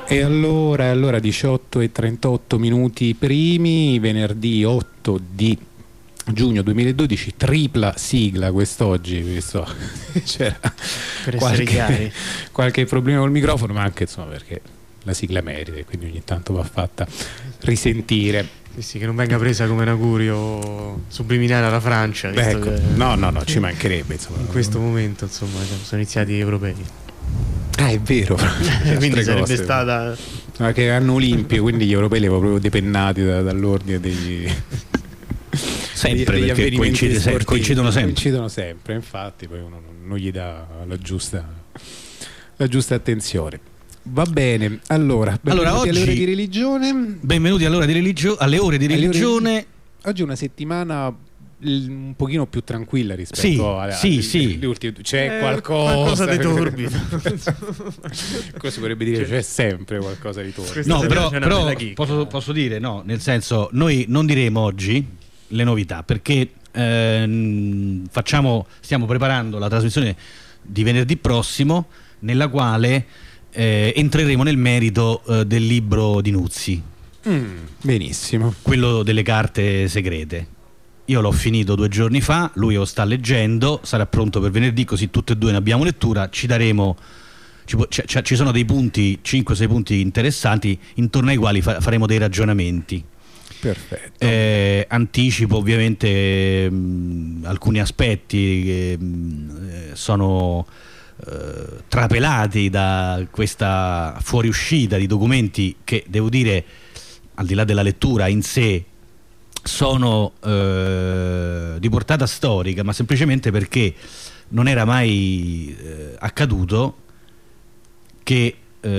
E allora 18:38 minuti primi, venerdì 8 di giugno 2012, tripla sigla quest'oggi, visto c'era qualche problema col microfono, ma anche insomma perché la sigla merita e quindi ogni tanto va fatta risentire. Sì, che non venga presa come un augurio subliminale alla Francia. Ecco, no, ci mancherebbe insomma. In questo momento insomma sono iniziati gli europei. Ah, è vero. Quindi sarebbe stata che hanno Olimpio, quindi gli europei li avevo proprio depennati dall'ordine degli sempre degli perché coincidono sempre, infatti poi uno non gli dà la giusta attenzione. Va bene, allora benvenuti oggi, alle ore di religione. Benvenuti alle ore di religione. Oggi è una settimana un pochino più tranquilla rispetto alle ultime. C'è qualcosa di torbido. Cosa vorrebbe dire? C'è sempre qualcosa di torbido. No, però posso dire no, nel senso, noi non diremo oggi le novità perché stiamo preparando la trasmissione di venerdì prossimo, nella quale entreremo nel merito del libro di Nuzzi. Benissimo. Quello delle carte segrete. Io l'ho finito 2 giorni fa, lui lo sta leggendo, sarà pronto per venerdì, così tutte e due ne abbiamo lettura. Ci sono dei punti, 5-6 punti interessanti, intorno ai quali faremo dei ragionamenti. Perfetto. Anticipo ovviamente alcuni aspetti che sono trapelati da questa fuoriuscita di documenti che, devo dire, al di là della lettura in sé, sono di portata storica, ma semplicemente perché non era mai accaduto che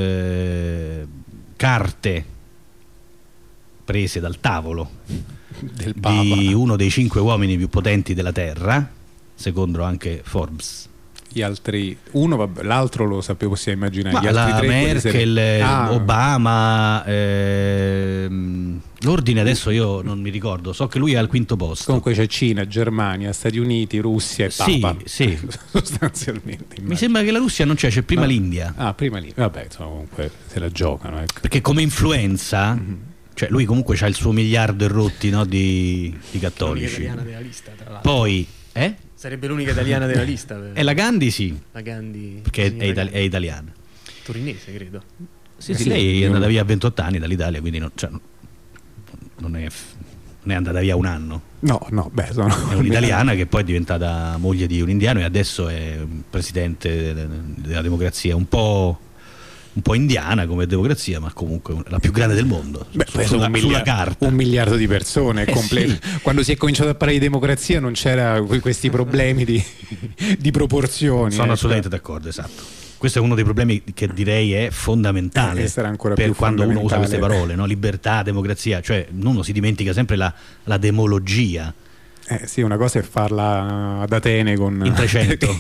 carte prese dal tavolo del Papa, di uno dei 5 uomini più potenti della Terra, secondo anche Forbes. Gli altri, l'altro lo sapevo, possiamo immaginare. Gli altri la 3, Merkel, Obama, l'ordine adesso io non mi ricordo, so che lui è al 5° posto. Comunque c'è Cina, Germania, Stati Uniti, Russia e Papa. Sì. Sostanzialmente. Mi sembra che la Russia non c'è prima l'India. Prima l'India. Vabbè, insomma, comunque se la giocano. Ecco. Perché come influenza, cioè lui comunque c'ha il suo miliardo e rotti, no, di cattolici. L'unica italiana della lista, tra l'altro. Poi, sarebbe l'unica italiana della lista. E la Gandhi sì. La Gandhi, perché è italiana. Torinese, credo. Sì, lei è andata via a 28 anni dall'Italia, quindi non è andata via un anno. No, è un'italiana che poi è diventata moglie di un indiano e adesso è presidente della democrazia, un po' indiana come democrazia, ma comunque la più grande del mondo. Sulla carta 1 miliardo di persone sì. Quando si è cominciato a parlare di democrazia non c'era questi problemi di proporzioni. Sono assolutamente d'accordo, esatto. Questo è uno dei problemi che direi è fondamentale per quando uno usa queste parole, no? Libertà, democrazia, cioè uno si dimentica sempre la demologia. Sì, una cosa è farla ad Atene in 300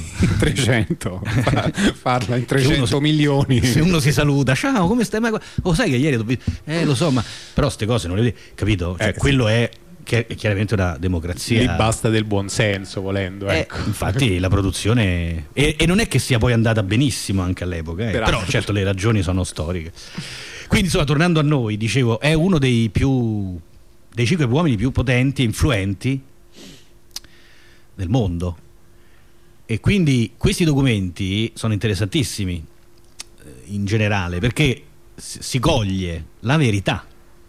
farla in 300 milioni. Se uno si saluta, ciao, come stai? Sai che ieri lo so, ma però queste cose non le vedi, capito? Cioè, quello è che è chiaramente una democrazia. Lì basta del buonsenso, volendo, ecco. Infatti la produzione e non è che sia poi andata benissimo anche all'epoca, però certo le ragioni sono storiche. Quindi insomma, tornando a noi, dicevo, è uno dei 5 uomini più potenti e influenti del mondo, e quindi questi documenti sono interessantissimi in generale perché si coglie la verità,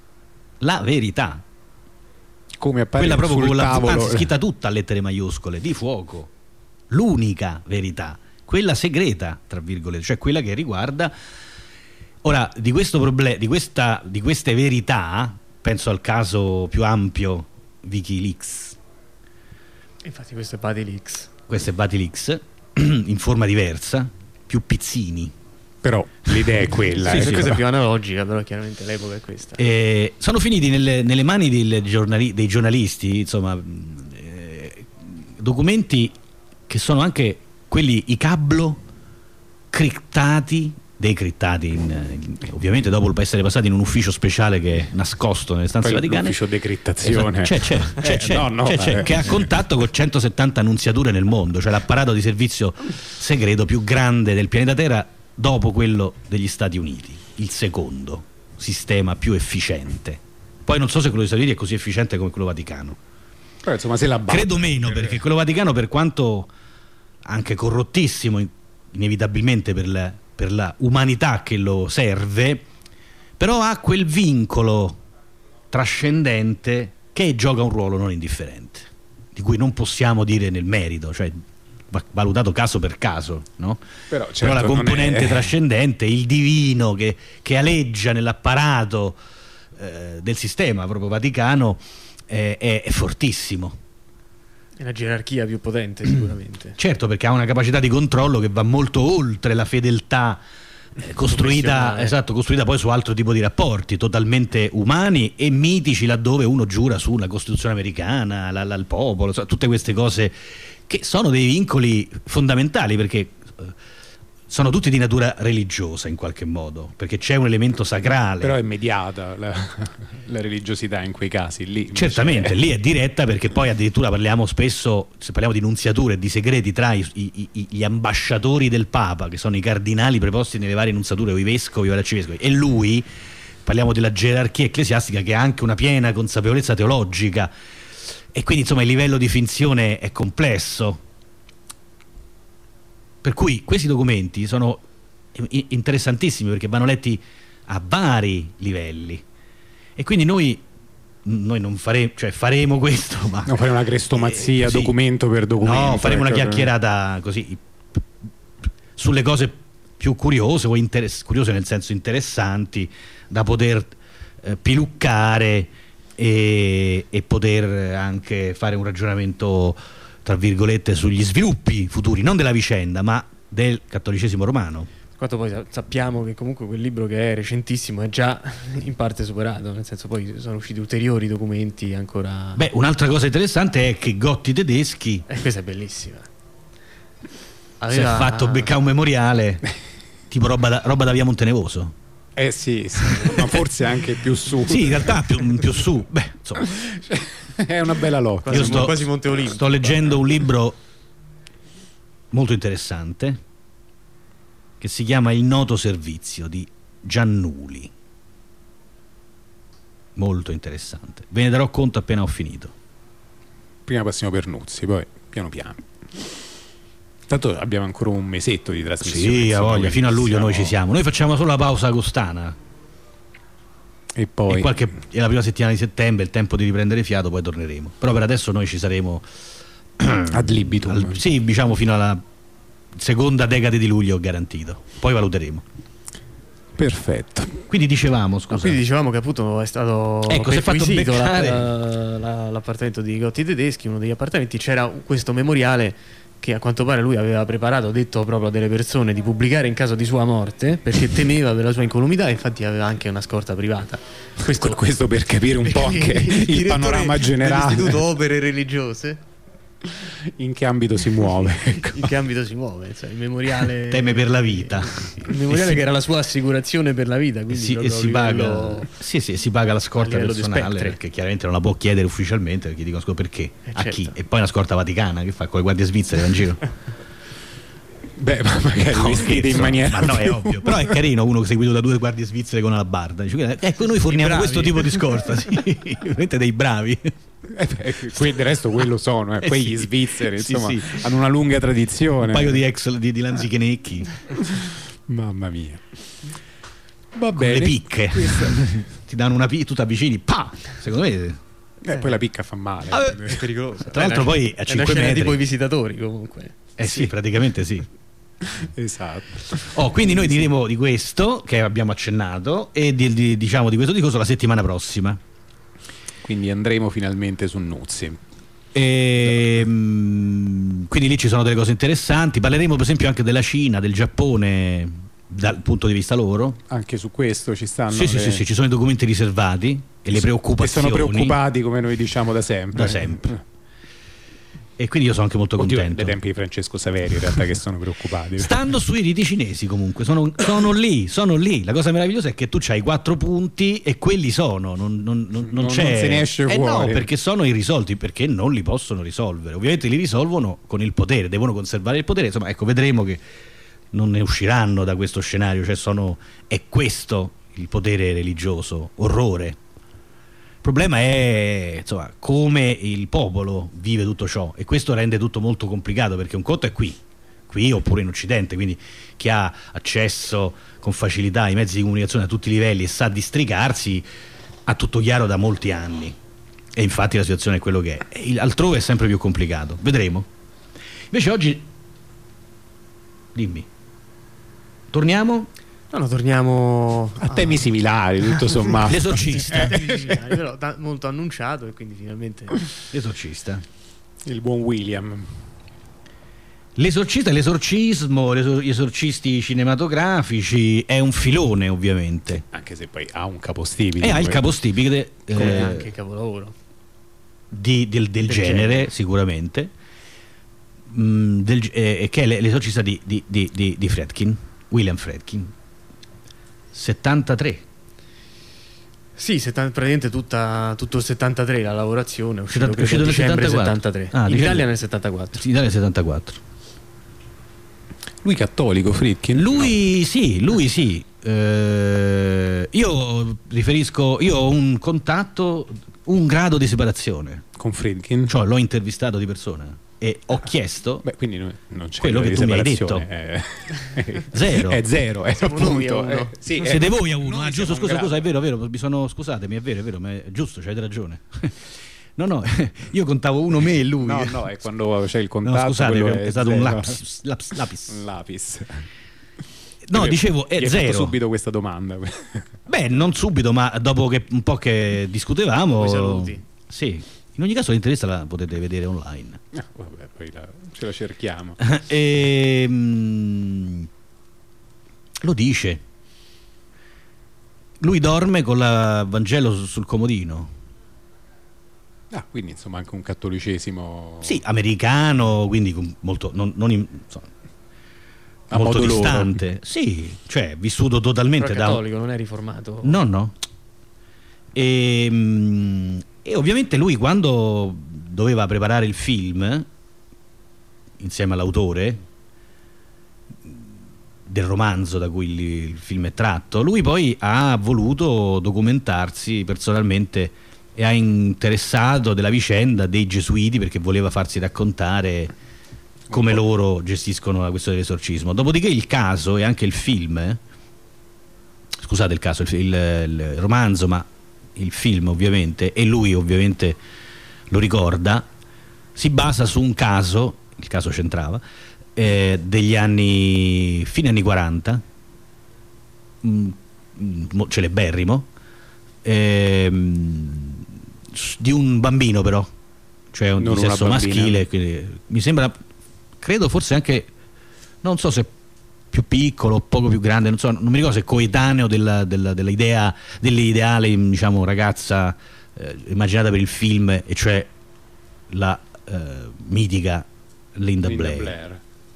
come appare quella proprio sul tavolo, anzi, scritta tutta a lettere maiuscole, di fuoco, l'unica verità, quella segreta tra virgolette, cioè quella che riguarda ora di questo problema, di queste verità. Penso al caso più ampio WikiLeaks. Infatti questo è Batilix. In forma diversa, più pizzini. Però l'idea è quella. Sì, questa è più analogica, però chiaramente l'epoca è questa. Sono finiti nelle mani dei giornalisti, insomma, documenti che sono anche quelli, i cablo decrittati ovviamente dopo essere passati in un ufficio speciale che è nascosto nelle stanze vaticane. L'ufficio decrittazione. C'è, che ha contatto con 170 annunziature nel mondo, cioè l'apparato di servizio segreto più grande del pianeta Terra dopo quello degli Stati Uniti. il secondo sistema più efficiente. Poi non so se quello di Stati Uniti è così efficiente come quello Vaticano. Però insomma se la batte. Credo meno, perché quello Vaticano, per quanto anche corrottissimo inevitabilmente per la umanità che lo serve, però ha quel vincolo trascendente che gioca un ruolo non indifferente, di cui non possiamo dire nel merito, cioè valutato caso per caso, no? Però la componente trascendente, il divino che aleggia nell'apparato del sistema proprio Vaticano è fortissimo. È la gerarchia più potente sicuramente. Certo, perché ha una capacità di controllo che va molto oltre la fedeltà costruita poi su altro tipo di rapporti totalmente umani e mitici, laddove uno giura sulla Costituzione americana, al popolo, tutte queste cose che sono dei vincoli fondamentali, perché sono tutti di natura religiosa in qualche modo, perché c'è un elemento sacrale. Però è mediata la religiosità in quei casi lì. Certamente, lì è diretta, perché poi addirittura parliamo spesso, se parliamo di nunziature e di segreti tra gli ambasciatori del Papa, che sono i cardinali preposti nelle varie nunziature, o i vescovi o gli arcivescovi, e lui, parliamo della gerarchia ecclesiastica che ha anche una piena consapevolezza teologica, e quindi insomma il livello di finzione è complesso. Per cui questi documenti sono interessantissimi, perché vanno letti a vari livelli, e quindi noi non faremo, cioè faremo questo, ma non faremo una crestomazia documento per documento. No, faremo una chiacchierata così sulle cose più curiose, o curiose nel senso interessanti, da poter piluccare e poter anche fare un ragionamento, tra virgolette, sugli sviluppi futuri, non della vicenda, ma del cattolicesimo romano. Quanto poi sappiamo che comunque quel libro, che è recentissimo, è già in parte superato, nel senso poi sono usciti ulteriori documenti ancora. Beh, un'altra cosa interessante è che Gotti Tedeschi, questa è bellissima, si è fatto beccare un memoriale tipo roba da via Montenevoso. Sì, ma forse anche più su. Sì, in realtà più su. Beh, insomma, è una bella lotta. Io quasi Monte Olimpo. Sto leggendo un libro molto interessante che si chiama Il noto servizio di Giannuli. Molto interessante. Ve ne darò conto appena ho finito. Prima passiamo per Nuzzi, poi piano piano. Tanto abbiamo ancora un mesetto di trasmissione. Sì, a voglia, fino a luglio noi ci siamo. Noi facciamo solo la pausa agostana. E poi la prima settimana di settembre, il tempo di riprendere fiato, poi torneremo. Però per adesso noi ci saremo ad libitum. Sì, diciamo fino alla seconda decade di luglio garantito. Poi valuteremo. Perfetto. Quindi dicevamo, scusa. Quindi dicevamo che appunto è stato si è fatto beccare l'appartamento di Gotti Tedeschi, uno degli appartamenti, c'era questo memoriale che a quanto pare lui aveva preparato, detto proprio a delle persone di pubblicare in caso di sua morte, perché temeva per la sua incolumità, e infatti aveva anche una scorta privata. Questo per capire un po' anche il panorama generale dell'Istituto Opere Religiose. In che ambito si muove? In che ambito si muove? Cioè, il memoriale teme per la vita. Il memoriale che era la sua assicurazione per la vita, quindi si paga la scorta personale, perché chiaramente non la può chiedere ufficialmente, perché dicono perché? A chi? E poi una scorta vaticana, che fa con le guardie svizzere in giro? Beh, ma magari vestiti in maniera. Ma no, è ovvio. Però è carino uno seguito da 2 guardie svizzere con alabarda. Ecco, noi forniamo questo tipo di scorta, veramente dei bravi. Del resto quello sono, poi gli svizzeri insomma hanno una lunga tradizione. Un paio di lanzichenecchi. Mamma mia. Va bene. Le picche. Ti danno una picca, tu ti avvicini, secondo me. Poi la picca fa male. È pericolosa. Tra l'altro poi a 5 metri. Tipo i visitatori comunque. Sì, praticamente sì. Esatto. Quindi noi diremo di questo che abbiamo accennato e diciamo di questo discorso la settimana prossima. Quindi andremo finalmente su Nuzzi. Quindi lì ci sono delle cose interessanti. Parleremo per esempio anche della Cina, del Giappone dal punto di vista loro. Anche su questo ci stanno. Sì, ci sono i documenti riservati e le preoccupazioni. E sono preoccupati, come noi diciamo da sempre. E quindi io sono anche molto contento. Dai tempi di Francesco Saverio in realtà che sono preoccupati. Stando sui riti cinesi comunque, sono lì. La cosa meravigliosa è che tu c'hai 4 punti e quelli sono, non c'è. Non se ne esce fuori. No, perché sono irrisolti, perché non li possono risolvere. Ovviamente li risolvono con il potere, devono conservare il potere. Insomma, ecco, vedremo che non ne usciranno da questo scenario, cioè è questo il potere religioso, orrore. Il problema è, insomma, come il popolo vive tutto ciò, e questo rende tutto molto complicato, perché un conto è qui oppure in Occidente, quindi chi ha accesso con facilità ai mezzi di comunicazione a tutti i livelli e sa districarsi ha tutto chiaro da molti anni, e infatti la situazione è quello che è. Altrove è sempre più complicato, vedremo. Invece oggi dimmi, torniamo? No, torniamo a temi similari, tutto sommato. L'esorcista. Però molto annunciato, e quindi finalmente l'esorcista, il buon William. L'esorcista, l'esorcismo, gli esorcisti cinematografici è un filone, ovviamente, anche se poi ha un capostipite, ha il capostipite, come anche il capolavoro del genere, sicuramente, che è l'esorcista di Friedkin, William Friedkin, 73. Sì, praticamente tutto il 73 la lavorazione, è uscito nel dicembre 73. 73. In Italia nel 74. Sì, in Italia nel 74. Lui cattolico, Friedkin? Lui sì. Io ho un contatto, un grado di separazione con Friedkin, cioè l'ho intervistato di persona e ho chiesto. Beh, quindi non c'è quello che tu mi hai detto. Zero. È zero, è appunto. Sì, siete voi a uno. Giusto, scusa, è vero, scusatemi, è vero, ma è giusto, avete ragione. No, io contavo uno me e lui. No, è quando c'è il contatto. No, scusate, è stato zero. Un lapis. No, dicevo, è zero. Ho subito questa domanda. Beh, non subito, ma dopo che un po' che discutevamo. Saluti. Sì. In ogni caso l'intervista la potete vedere online. Vabbè, poi ce la cerchiamo. Lo dice. Lui dorme con il Vangelo sul comodino. Quindi insomma anche un cattolicesimo. Sì, americano, quindi molto molto distante. Loro. Sì, cioè vissuto totalmente però cattolico, non è riformato. No. E ovviamente lui, quando doveva preparare il film insieme all'autore del romanzo da cui il film è tratto, lui poi ha voluto documentarsi personalmente e ha interessato della vicenda dei gesuiti, perché voleva farsi raccontare come loro gestiscono la questione dell'esorcismo. Dopodiché il caso e anche il film, scusate, il caso, il romanzo, ma il film ovviamente, e lui ovviamente lo ricorda, si basa su un caso, il caso c'entrava, degli fine anni 40, celeberrimo, di un bambino, però, cioè di sesso maschile, quindi mi sembra, credo forse anche, non so se più piccolo, poco più grande, non mi ricordo se coetaneo dell'idea, dell'ideale, diciamo, ragazza immaginata per il film, e cioè la mitica Linda Blair.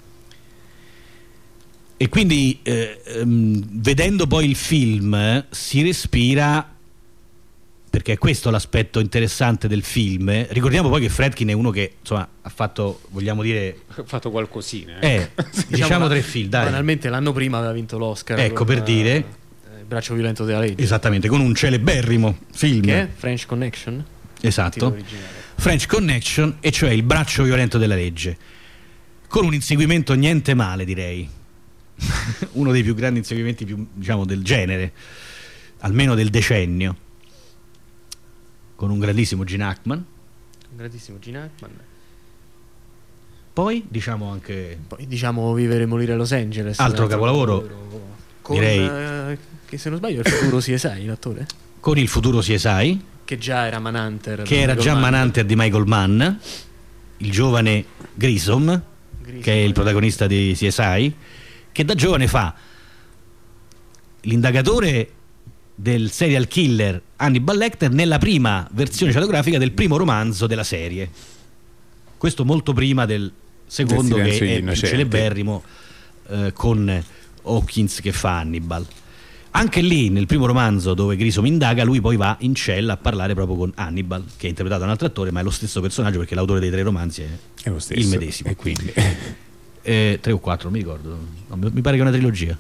E quindi vedendo poi il film si respira, perché è questo l'aspetto interessante del film. Ricordiamo poi che Friedkin è uno che, insomma, ha fatto, vogliamo dire, ha fatto qualcosina. Diciamo 3 film, dai. Banalmente l'anno prima aveva vinto l'Oscar. Ecco, per dire, Il braccio violento della legge. Esattamente, con un celeberrimo film. Che è French Connection. Esatto. French Connection, e cioè Il braccio violento della legge, con un inseguimento niente male, direi. Uno dei più grandi inseguimenti, diciamo, del genere, almeno del decennio, con un grandissimo Gene Hackman. Poi diciamo anche Vivere e morire a Los Angeles, altro capolavoro, con, direi, che se non sbaglio è il futuro CSI, l'attore, con il futuro CSI, che già era Manhunter, Manhunter di Michael Mann, il giovane Grissom, che è il protagonista di CSI, che da giovane fa l'indagatore del serial killer Hannibal Lecter nella prima versione cinematografica del primo romanzo della serie. Questo molto prima del secondo, che è il celeberrimo, con Hawkins che fa Hannibal. Anche lì, nel primo romanzo dove Grissom indaga, lui poi va in cella a parlare proprio con Hannibal, che è interpretato da un altro attore, ma è lo stesso personaggio, perché l'autore dei 3 romanzi è lo stesso, il medesimo. E quindi 3 o 4, non mi ricordo, no, mi pare che è una trilogia.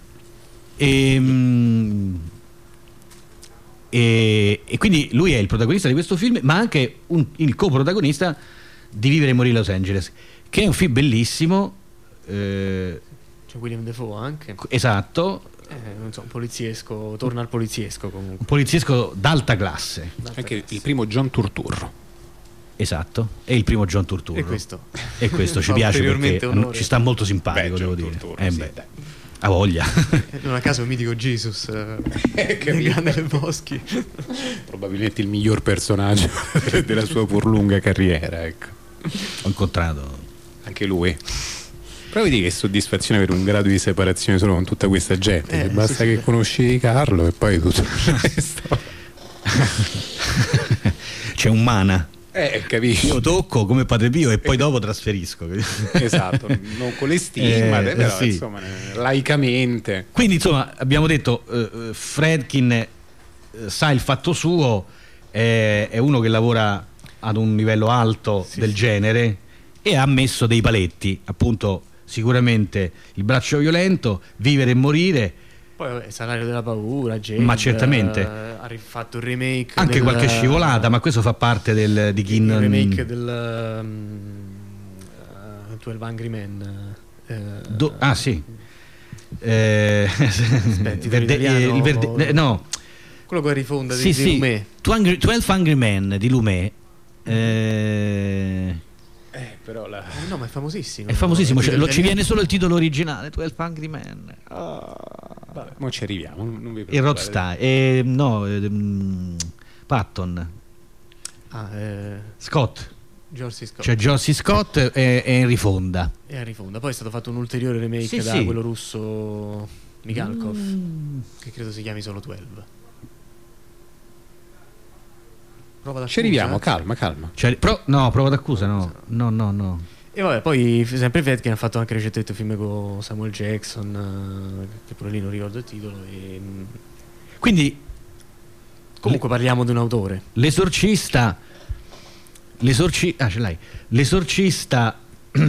E quindi lui è il protagonista di questo film, ma anche il coprotagonista di Vivere e morire a Los Angeles, che è un film bellissimo. C'è William Dafoe anche. Esatto. Non so, un poliziesco, torna al poliziesco comunque. Un poliziesco d'alta classe. Anche il primo John Turturro. Esatto, è il primo John Turturro. E questo ci piace perché onore. Ci sta molto simpatico, devo dire. Ha voglia. Non a caso il mitico Jesus nel Boschi. Probabilmente il miglior personaggio della sua pur lunga carriera, ecco. Ho incontrato anche lui. Però vedi che soddisfazione per un grado di separazione solo con tutta questa gente. Basta che conosci Carlo e poi tutto il resto. C'è un mana. Capisci? Io tocco come Padre Pio e poi dopo trasferisco. Esatto, non con le stigmate, però sì. Insomma, laicamente. Quindi insomma abbiamo detto Friedkin sa il fatto suo, è uno che lavora ad un livello alto del genere e ha messo dei paletti, appunto sicuramente Il braccio violento, Vivere e morire. Poi Salario della paura, Jade, ma certamente ha rifatto il remake anche qualche scivolata, ma questo fa parte di chi il remake del 12 Angry Men. Sì. Aspetti, no, quello che rifonda di Lumet. 12 Angry Men di Lumet. Però no, ma è famosissimo. È famosissimo, ci viene solo il titolo originale, 12 Angry Men. Vabbè, mo ci arriviamo, non vi Il Rockstar, Patton, Scott. George Scott. Cioè George Scott è Henry Fonda. Poi è stato fatto un ulteriore remake da quello russo Mikhalkov, che credo si chiami solo 12. Ci arriviamo, calma. Prova d'accusa, no. E vabbè, poi sempre Friedkin ha fatto anche recentemente un film con Samuel Jackson, che pure lì non ricordo il titolo. Quindi comunque parliamo di un autore. L'esorcista ce l'hai. L'esorcista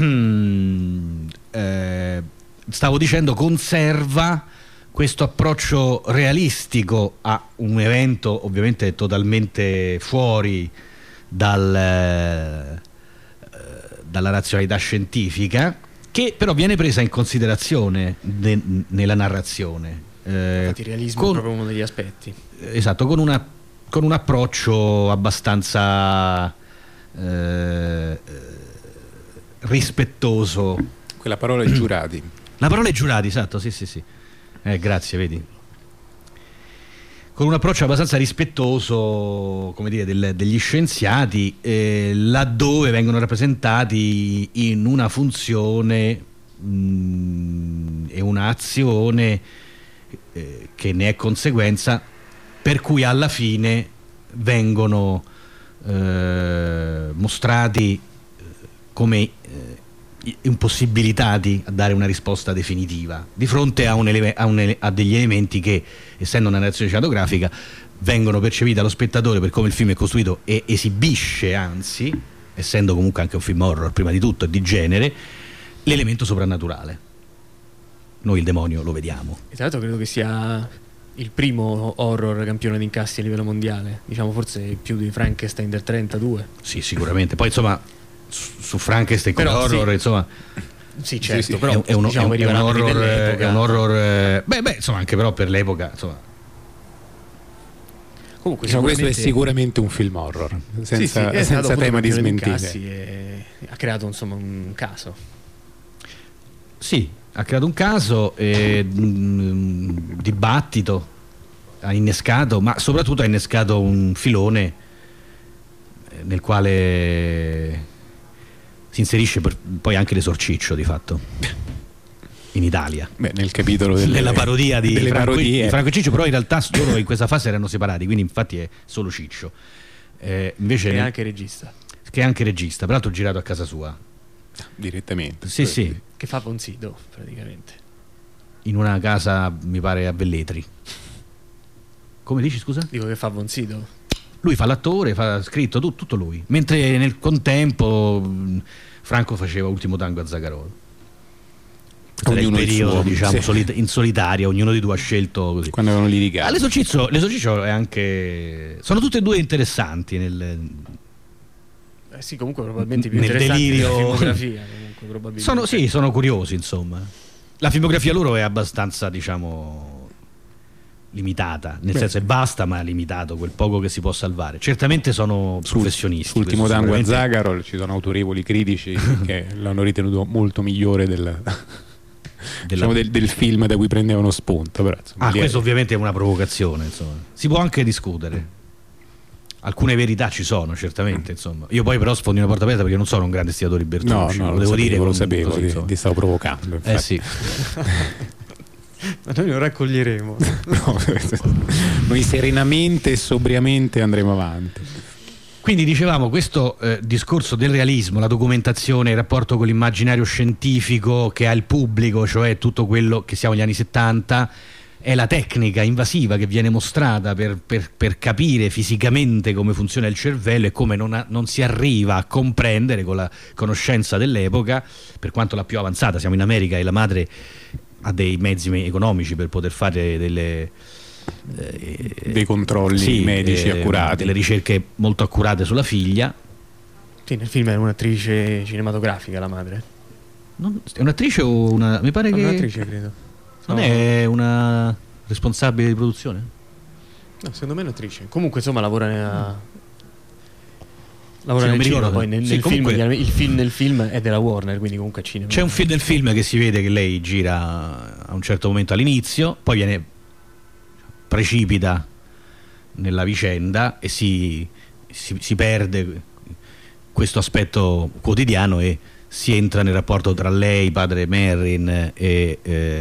stavo dicendo, conserva questo approccio realistico a un evento ovviamente totalmente fuori dalla razionalità scientifica, che però viene presa in considerazione nella narrazione. Infatti il realismo è proprio uno degli aspetti. Esatto, con un approccio abbastanza rispettoso. Quella parola è giurati. La parola è giurati, esatto, sì. Grazie, vedi. Con un approccio abbastanza rispettoso, come dire, degli scienziati, laddove vengono rappresentati in una funzione e un'azione che ne è conseguenza, per cui alla fine vengono mostrati come impossibilitati a dare una risposta definitiva di fronte a degli elementi che, essendo una narrazione cinematografica, vengono percepiti dallo spettatore per come il film è costruito e esibisce, anzi, essendo comunque anche un film horror prima di tutto e di genere, l'elemento soprannaturale. Noi il demonio lo vediamo. E tra l'altro credo che sia il primo horror campione di incassi a livello mondiale, diciamo forse più di Frankenstein del 32. Sì, sicuramente. Poi insomma su Frankenstein come horror, insomma, sì, certo, sì. Però è un horror, beh, insomma, anche però per l'epoca, insomma. Comunque questo è sicuramente un film horror, senza tema di smentire. Ha creato insomma un caso. Sì, ha creato un caso, un dibattito, ha innescato, ma soprattutto ha innescato un filone nel quale si inserisce poi anche l'Esorciccio, di fatto, in Italia. Beh, nel capitolo della parodia di Franco Ciccio, però in realtà loro in questa fase erano separati, quindi infatti è solo Ciccio. Invece che è anche regista. Che è anche regista, peraltro girato a casa sua. Direttamente. Sì. Che fa Bonzido, praticamente. In una casa, mi pare, a Velletri. Come dici, scusa? Dico che fa Bonzido. Lui fa l'attore, fa scritto, tutto lui. Mentre nel contempo Franco faceva Ultimo tango a Zagarolo. Questo era il Ognuno il periodo, suo, diciamo, sì. in solitaria, ognuno di due ha scelto così. Quando avevano litigato. L'esorciccio è anche, sono tutte e due interessanti sì, comunque probabilmente più nel interessanti delirio. della filmografia, comunque, probabilmente. sono curiosi, insomma. La filmografia loro è abbastanza, diciamo, limitata, nel senso è vasta ma è limitato quel poco che si può salvare. Certamente sono professionisti. Sull'ultimo questo tango a sicuramente. Zagarol ci sono autorevoli critici che l'hanno ritenuto molto migliore diciamo, del film da cui prendevano spunto. Però, insomma, Questo ovviamente è una provocazione, insomma. Si può anche discutere. Alcune verità ci sono, certamente, insomma. Io poi però sfondi una porta aperta perché non sono un grande stiatore di Bertolucci. No, lo devo dire, lo sapevo, così, ti stavo provocando. Infatti. sì. Ma noi lo raccoglieremo. No, noi serenamente e sobriamente andremo avanti. Quindi dicevamo questo discorso del realismo, la documentazione, il rapporto con l'immaginario scientifico che ha il pubblico, cioè tutto quello che siamo negli anni 70, è la tecnica invasiva che viene mostrata per capire fisicamente come funziona il cervello e come non si arriva a comprendere con la conoscenza dell'epoca, per quanto la più avanzata. Siamo in America e la madre ha dei mezzi economici per poter fare dei controlli medici accurati, delle ricerche molto accurate sulla figlia. Sì, nel film è un'attrice cinematografica la madre. È un'attrice o una... mi pare che... un'attrice, credo. Non è una responsabile di produzione? No, secondo me è un'attrice. Comunque insomma lavora nel mi cinema, ricordo. poi nel Comunque... film, il film nel film è della Warner, quindi comunque è cinema. C'è un film del film che si vede che lei gira a un certo momento all'inizio, poi precipita nella vicenda e si perde questo aspetto quotidiano e si entra nel rapporto tra lei, padre Merrin e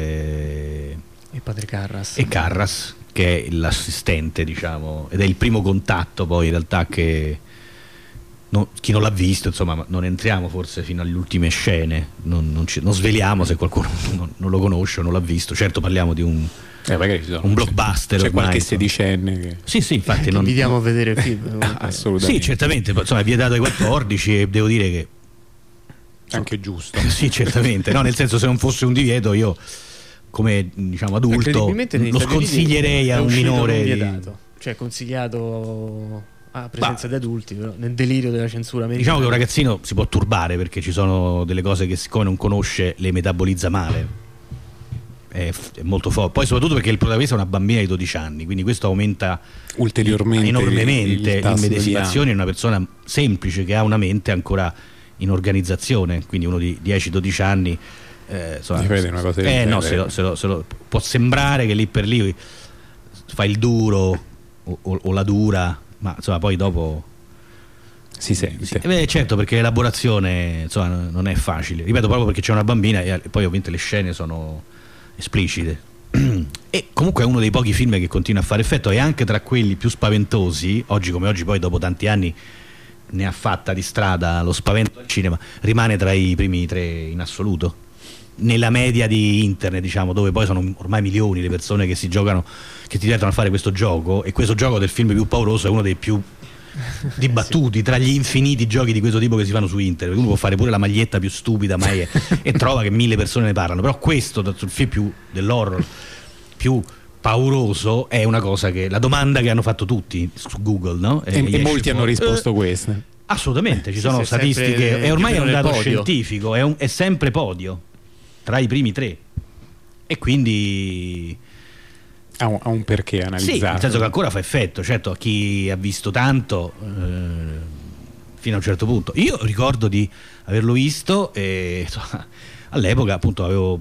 padre Carras. E Carras, che è l'assistente, diciamo, ed è il primo contatto poi in realtà che chi non l'ha visto, insomma, non entriamo forse fino alle ultime scene, non sveliamo se qualcuno non lo conosce o non l'ha visto. Certo, parliamo di un blockbuster. C'è ormai, qualche insomma. sedicenne che... Sì, infatti non invitiamo a vedere il film. Assolutamente. Sì, certamente, insomma, è vietato ai 14 e devo dire che anche giusto. sì, certamente, no, nel senso, se non fosse un divieto io come, diciamo, adulto lo sconsiglierei a un minore vietato. Cioè consigliato a presenza di adulti, però nel delirio della censura americana. Diciamo che un ragazzino si può turbare perché ci sono delle cose che siccome non conosce le metabolizza male. È molto forte. Poi soprattutto perché il protagonista è una bambina di 12 anni, quindi questo aumenta ulteriormente enormemente l'immedesimazione in una persona semplice che ha una mente ancora in organizzazione, quindi uno di 10-12 anni insomma, una cosa del no, se lo può sembrare che lì per lì fa il duro o la dura, ma insomma poi dopo si sente. Certo, perché l'elaborazione insomma non è facile, ripeto, proprio perché c'è una bambina e poi ovviamente le scene sono esplicite. E comunque è uno dei pochi film che continua a fare effetto, e anche tra quelli più spaventosi, oggi come oggi, poi dopo tanti anni ne ha fatta di strada lo spavento al cinema, rimane tra i primi 3 in assoluto nella media di internet, diciamo, dove poi sono ormai milioni le persone che si giocano, che ti divertono a fare questo gioco, e questo gioco del film più pauroso è uno dei più dibattuti tra gli infiniti giochi di questo tipo che si fanno su internet. Uno può fare pure la maglietta più stupida mai e trova che 1000 persone ne parlano, però questo sul film più dell'horror più pauroso è una cosa che la domanda che hanno fatto tutti su Google, no? E molti hanno risposto queste. Assolutamente, ci sono statistiche e ormai è un dato scientifico, è sempre podio tra i primi 3, e quindi ha un perché analizzato. Sì, nel senso che ancora fa effetto, certo, a chi ha visto tanto fino a un certo punto. Io ricordo di averlo visto e insomma, all'epoca appunto avevo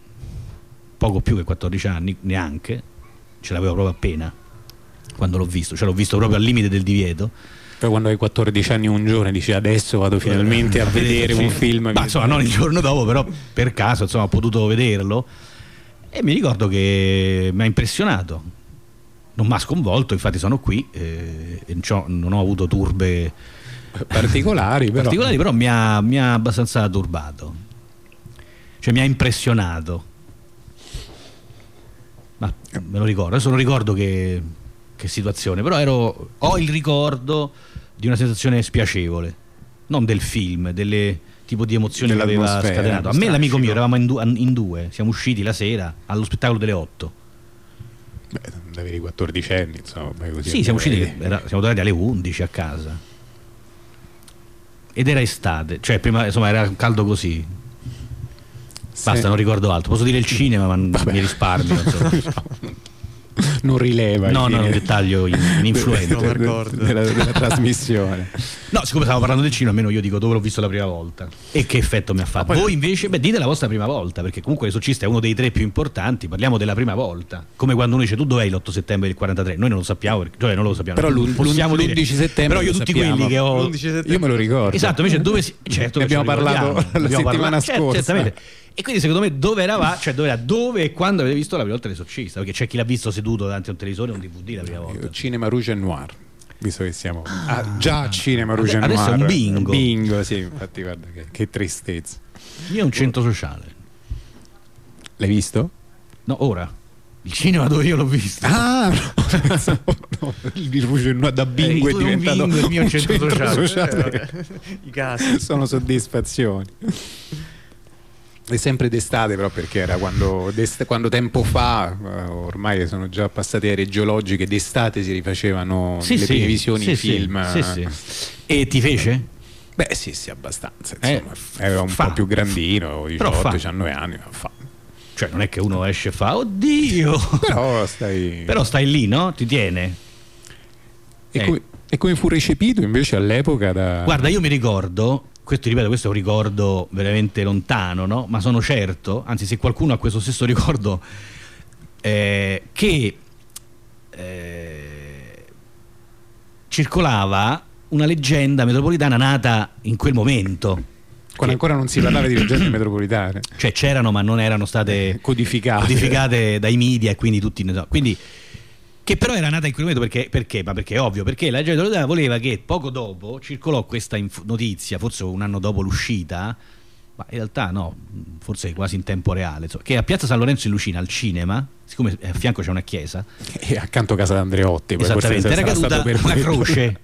poco più che 14 anni, neanche, ce l'avevo proprio appena quando l'ho visto, cioè l'ho visto proprio al limite del divieto. Poi quando hai 14 anni un giorno dici adesso vado finalmente a vedere un film. Ma insomma non il giorno dopo, però per caso insomma ho potuto vederlo e mi ricordo che mi ha impressionato, non mi ha sconvolto, infatti sono qui e non ho avuto turbe particolari, però mi ha abbastanza turbato, cioè mi ha impressionato, ma me lo ricordo, adesso non ricordo che situazione, però ho il ricordo di una sensazione spiacevole, non del film, delle tipo di emozione che aveva scatenato. A me e l'amico mio eravamo in due, siamo usciti la sera allo spettacolo delle 8. Beh, da avere 14 anni, insomma. Così sì, siamo usciti, siamo tornati alle 11 a casa. Ed era estate, cioè prima, insomma, era caldo così. Basta, non ricordo altro. Posso dire il cinema, ma mi risparmio. Non rileva. No, un dettaglio influente della trasmissione. No, siccome stiamo parlando del cinema, almeno io dico dove l'ho visto la prima volta e che effetto mi ha fatto. Voi invece, dite la vostra prima volta, perché comunque L'esorcista è uno dei 3 più importanti. Parliamo della prima volta. Come quando uno dice tu dov'è l'8 settembre del 43? Noi non lo sappiamo, cioè non lo sappiamo. Però l'11 settembre. Però io tutti quelli che ho. Io me lo ricordo. Esatto, invece dove certo, ne abbiamo parlato la settimana scorsa. Certamente. E quindi secondo me dove eravate, cioè dove e quando avete visto la prima volta L'Esorcista? Perché c'è chi l'ha visto seduto davanti a un televisore o un DVD la prima volta. Cinema Rouge e Noir, visto che siamo già Cinema Rouge e Noir. Adesso è un bingo. Bingo, sì, infatti guarda che tristezza. Io è un centro sociale. L'hai visto? No, ora. Il cinema dove io l'ho visto. No, il Rouge e Noir da bingo è diventato un bingo, il mio centro sociale. I casi. Sono soddisfazioni. È sempre d'estate, però, perché era quando tempo fa, ormai sono già passate ere geologiche, d'estate si rifacevano le prime visioni film. Sì. E ti fece? Beh, sì, abbastanza. Insomma, era un po' più grandino, 18-19 anni. Fa. Cioè, non è che uno esce e fa, oddio! Però stai lì, no? Ti tiene. E come fu recepito invece all'epoca da... Guarda, io mi ricordo... Questo è un ricordo veramente lontano, no? Ma sono certo, anzi se qualcuno ha questo stesso ricordo, che circolava una leggenda metropolitana nata in quel momento. Quando ancora non si parlava di leggende metropolitane. Cioè c'erano, ma non erano state codificate dai media e quindi tutti ne so. Quindi, che però era nata in quel momento perché? Ma perché è ovvio, perché la gente voleva che poco dopo circolò questa notizia, forse un anno dopo l'uscita, ma in realtà no, forse quasi in tempo reale, insomma, che a Piazza San Lorenzo in Lucina, al cinema, siccome a fianco c'è una chiesa e accanto a casa d'Andreotti, esattamente, era caduta una croce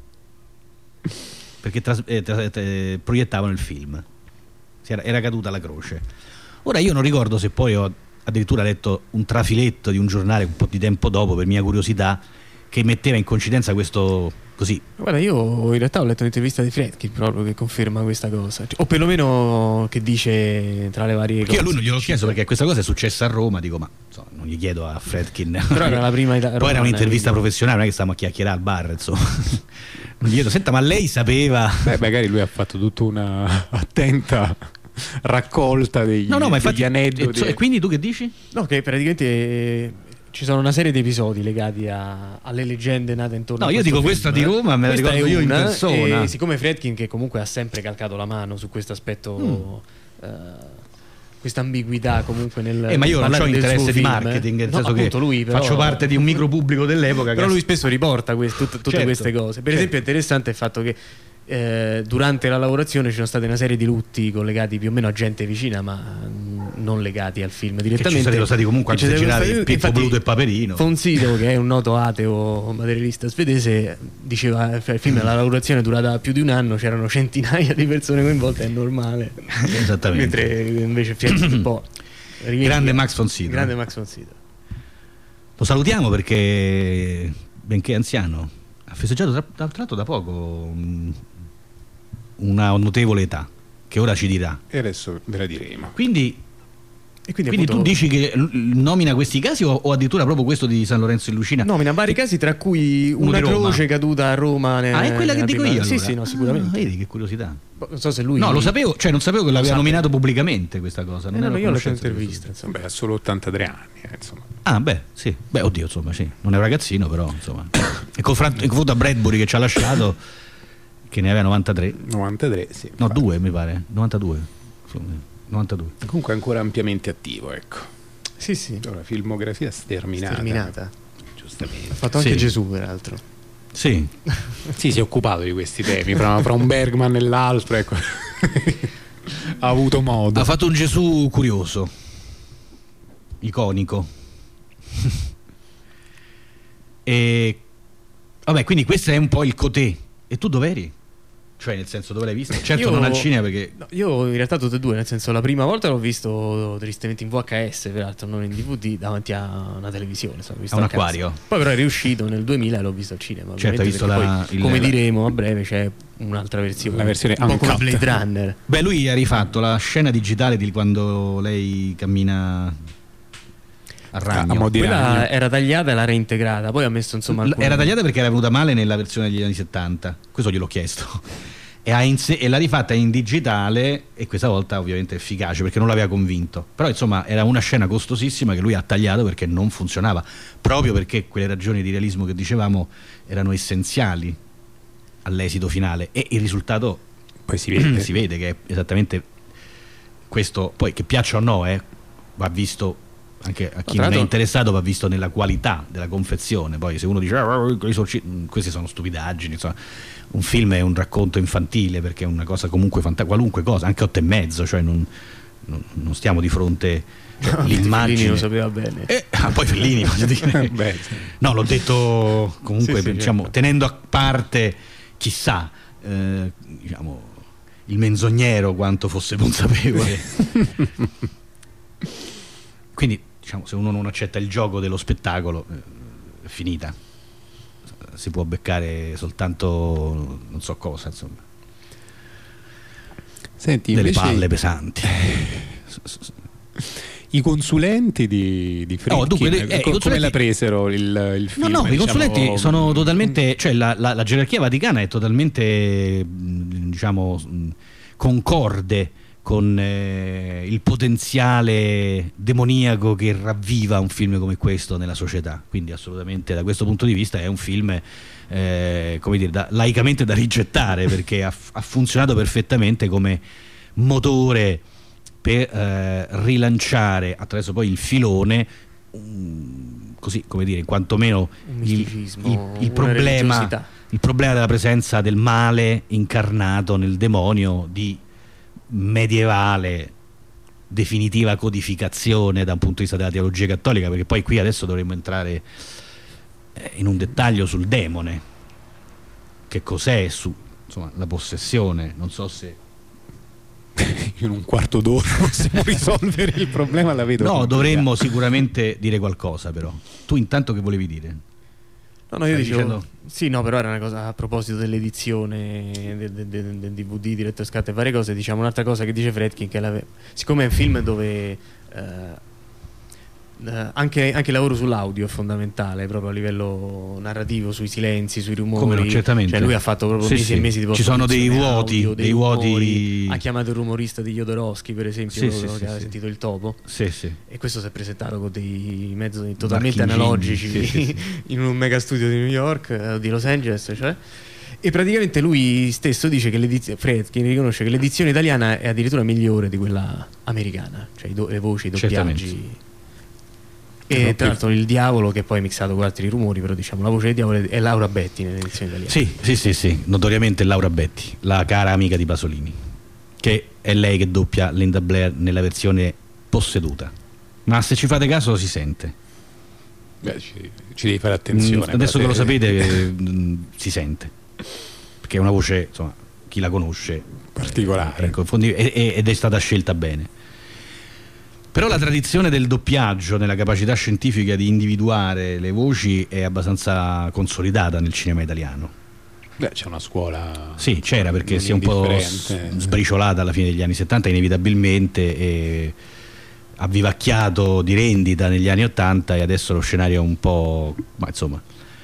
perché proiettavano il film, era caduta la croce. Ora io non ricordo se poi ho addirittura letto un trafiletto di un giornale un po' di tempo dopo, per mia curiosità, che metteva in coincidenza questo così. Guarda, io in realtà ho letto un'intervista di Friedkin proprio che conferma questa cosa, o perlomeno che dice tra le varie cose. Io a lui non gliel'ho chiesto perché questa cosa è successa a Roma, dico ma insomma, non gli chiedo a Friedkin. Però era la prima poi era un'intervista professionale, non è che stavamo a chiacchierare al bar, insomma. Non gli chiedo, senta, ma lei sapeva? Beh, magari lui ha fatto tutta una attenta raccolta degli aneddoti. E quindi tu che dici? No, che praticamente ci sono una serie di episodi legati alle leggende nate intorno a questo dico film. Questa di Roma me la ricordo io in persona. E siccome Friedkin, che comunque ha sempre calcato la mano su questo aspetto, questa ambiguità comunque nel ma io non ho interesse di film, marketing, nel senso che lui, però, faccio parte di un micro pubblico dell'epoca. Però lui spesso riporta tutte queste cose. Per esempio è interessante il fatto che durante la lavorazione ci sono state una serie di lutti collegati più o meno a gente vicina, ma non legati al film direttamente. Che ci sarebbero stati comunque anche se giravi Pippo Bluto e Paperino. Fonzito, che è un noto ateo materialista svedese, diceva il film, la lavorazione è durata più di un anno, c'erano centinaia di persone coinvolte, è normale. Esattamente. Mentre invece Fiat un po' grande Max von Sydow. Lo salutiamo perché, benché anziano, ha festeggiato tra l'altro da poco una notevole età, che ora ci dirà. E adesso ve la diremo. Quindi appunto, tu dici che nomina questi casi o addirittura proprio questo di San Lorenzo in Lucina? Nomina vari casi, tra cui una croce caduta a Roma. È quella che dico io allora. Sì, no, sicuramente. Vedi che curiosità. Non so se lui... No, lo sapevo, non sapevo che l'aveva nominato pubblicamente questa cosa. No, io ho letto un'intervista. Beh, ha solo 83 anni, insomma. Ah, beh, sì. Beh, oddio, insomma, sì. Non è un ragazzino, però, insomma. In confronto a Bradbury che ci ha lasciato, che ne aveva 93. 93, sì. No, 2 mi pare. 92. Insomma, 92. Comunque è ancora ampiamente attivo, ecco. Sì. La filmografia sterminata. Giustamente. Ha fatto anche Gesù, peraltro. Sì. Sì, si è occupato di questi temi fra un Bergman e l'altro, ecco. Ha avuto modo. Ha fatto un Gesù curioso, iconico. E vabbè, quindi questo è un po' il cotè. E tu dov'eri? Cioè, nel senso, dove l'hai visto? Certo, non al cinema perché... No, io in realtà tutte e due, nel senso, la prima volta l'ho visto tristemente in VHS, peraltro non in DVD, davanti a una televisione. A un acquario. Poi però è riuscito nel 2000 e l'ho visto al cinema. Certo, hai visto come diremo a breve c'è un'altra versione. La versione un po' come Blade Runner. Beh, lui ha rifatto la scena digitale di quando lei cammina a ragno. Quella era tagliata e l'ha reintegrata. Poi ha messo insomma era tagliata perché era venuta male nella versione degli anni 70. Questo gliel'ho chiesto. E l'ha rifatta in digitale, e questa volta ovviamente è efficace perché non l'aveva convinto. Però insomma era una scena costosissima che lui ha tagliato perché non funzionava, proprio perché quelle ragioni di realismo che dicevamo erano essenziali all'esito finale, e il risultato poi si vede che è esattamente questo. Poi, che piaccia o no, va visto anche a chi non è interessato, va visto nella qualità della confezione. Poi se uno dice queste sono stupidaggini, insomma, un film è un racconto infantile perché è una cosa comunque qualunque cosa, anche 8,5, cioè non stiamo di fronte l'immagine. Fellini lo sapeva bene. Poi Fellini, voglio dire. Beh, sì. No, l'ho detto comunque, sì, diciamo, certo, tenendo a parte, chissà, diciamo, il menzognero quanto fosse consapevole. Quindi, diciamo, se uno non accetta il gioco dello spettacolo, è finita. Si può beccare soltanto non so cosa, insomma. Senti, delle invece, palle pesanti. I consulenti di Friedkin, come la presero il film? No, i consulenti sono totalmente, cioè la gerarchia vaticana è totalmente, diciamo, concorde con il potenziale demoniaco che ravviva un film come questo nella società. Quindi assolutamente da questo punto di vista è un film come dire, laicamente da rigettare, perché ha funzionato perfettamente come motore per rilanciare attraverso poi il filone, così, come dire, quantomeno il problema della presenza del male incarnato nel demonio di medievale definitiva codificazione da un punto di vista della teologia cattolica, perché poi qui adesso dovremmo entrare in un dettaglio sul demone, che cos'è, insomma, la possessione. Non so se in un quarto d'ora possiamo risolvere il problema, la vedo. No, dovremmo sicuramente dire qualcosa. Però tu intanto che volevi dire? No, io dicevo sì, no, però era una cosa a proposito dell'edizione del DVD, diretto scatto e varie cose. Diciamo un'altra cosa che dice Friedkin, che siccome è un film dove anche il lavoro sull'audio è fondamentale, proprio a livello narrativo, sui silenzi, sui rumori. Come no, certamente. Cioè lui ha fatto proprio mesi e mesi di post-produzione. Ci sono dei vuoti. Ha chiamato il rumorista di Jodorowsky, per esempio, che aveva sentito Il Topo. E questo si è presentato con dei metodi totalmente analogici in un mega studio di New York, di Los Angeles, cioè. E praticamente lui stesso dice che Friedkin riconosce che l'edizione italiana è addirittura migliore di quella americana, cioè le voci, i doppiaggi. E tra l'altro il diavolo, che poi è mixato con altri rumori, però diciamo la voce del diavolo è Laura Betti nell'edizione italiana. Sì, notoriamente Laura Betti, la cara amica di Pasolini, che è lei che doppia Linda Blair nella versione posseduta. Ma se ci fate caso si sente. Beh, ci devi fare attenzione. Adesso che lo sapete, si sente, perché è una voce, insomma, chi la conosce, particolare, ed è stata scelta bene. Però la tradizione del doppiaggio nella capacità scientifica di individuare le voci è abbastanza consolidata nel cinema italiano. Beh, c'è una scuola. Sì, c'era, perché si è un po' sbriciolata alla fine degli anni 70 inevitabilmente, e ha vivacchiato di rendita negli anni 80, e adesso lo scenario è un po', ma insomma,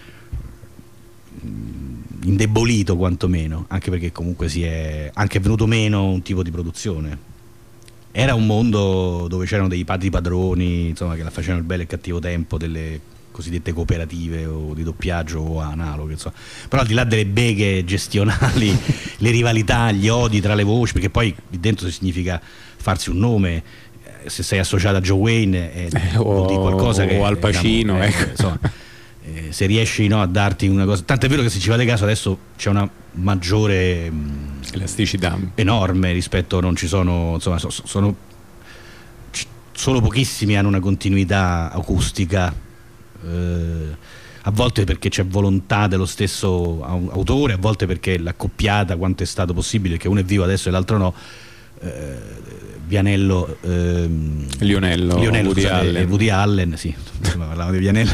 indebolito quantomeno, anche perché comunque si è anche venuto meno un tipo di produzione. Era un mondo dove c'erano dei padri padroni, insomma, che la facevano il bello e il cattivo tempo, delle cosiddette cooperative o di doppiaggio o analoghe, insomma. Però al di là delle beghe gestionali, le rivalità, gli odi tra le voci, perché poi lì dentro significa farsi un nome, se sei associato a Joe Wayne vuol dire qualcosa, o Al Pacino, diciamo, insomma, se riesci a darti una cosa. Tanto è vero che, se ci fate caso, adesso c'è una maggiore elasticità enorme rispetto, non ci sono, insomma, solo pochissimi hanno una continuità acustica a volte perché c'è volontà dello stesso autore, a volte perché l'accoppiata quanto è stato possibile, che uno è vivo adesso e l'altro no. Lionello Woody Allen, sì, parlavamo di Vianello.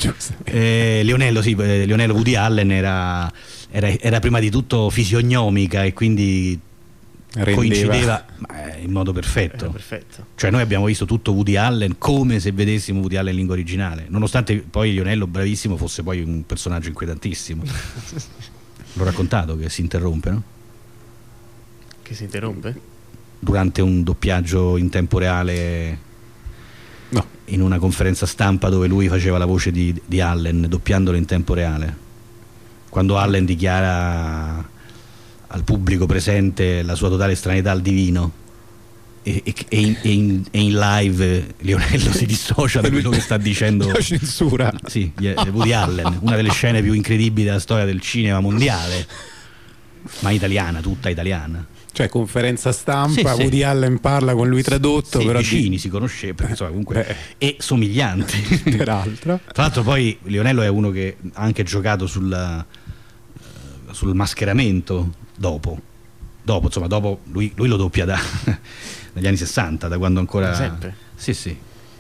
Lionello Woody Allen era prima di tutto fisiognomica e quindi coincideva in modo perfetto. Cioè noi abbiamo visto tutto Woody Allen come se vedessimo Woody Allen in lingua originale, nonostante poi Lionello, bravissimo, fosse poi un personaggio inquietantissimo. L'ho raccontato che si interrompe, no? Che si interrompe? Durante un doppiaggio in tempo reale, no, in una conferenza stampa dove lui faceva la voce di Allen, doppiandolo in tempo reale, quando Allen dichiara al pubblico presente la sua totale estraneità al divino e in live Lionello si dissocia da quello che sta dicendo. La censura. Sì, Woody Allen, una delle scene più incredibili della storia del cinema mondiale, ma italiana, tutta italiana. Cioè conferenza stampa, sì, Woody Allen parla con lui tradotto, sì, però vicini si conosceva, perché insomma comunque e somiglianti peraltro. Tra l'altro poi Lionello è uno che ha anche giocato sul mascheramento dopo lui lo doppia dagli anni 60, da quando ancora sempre. Sì,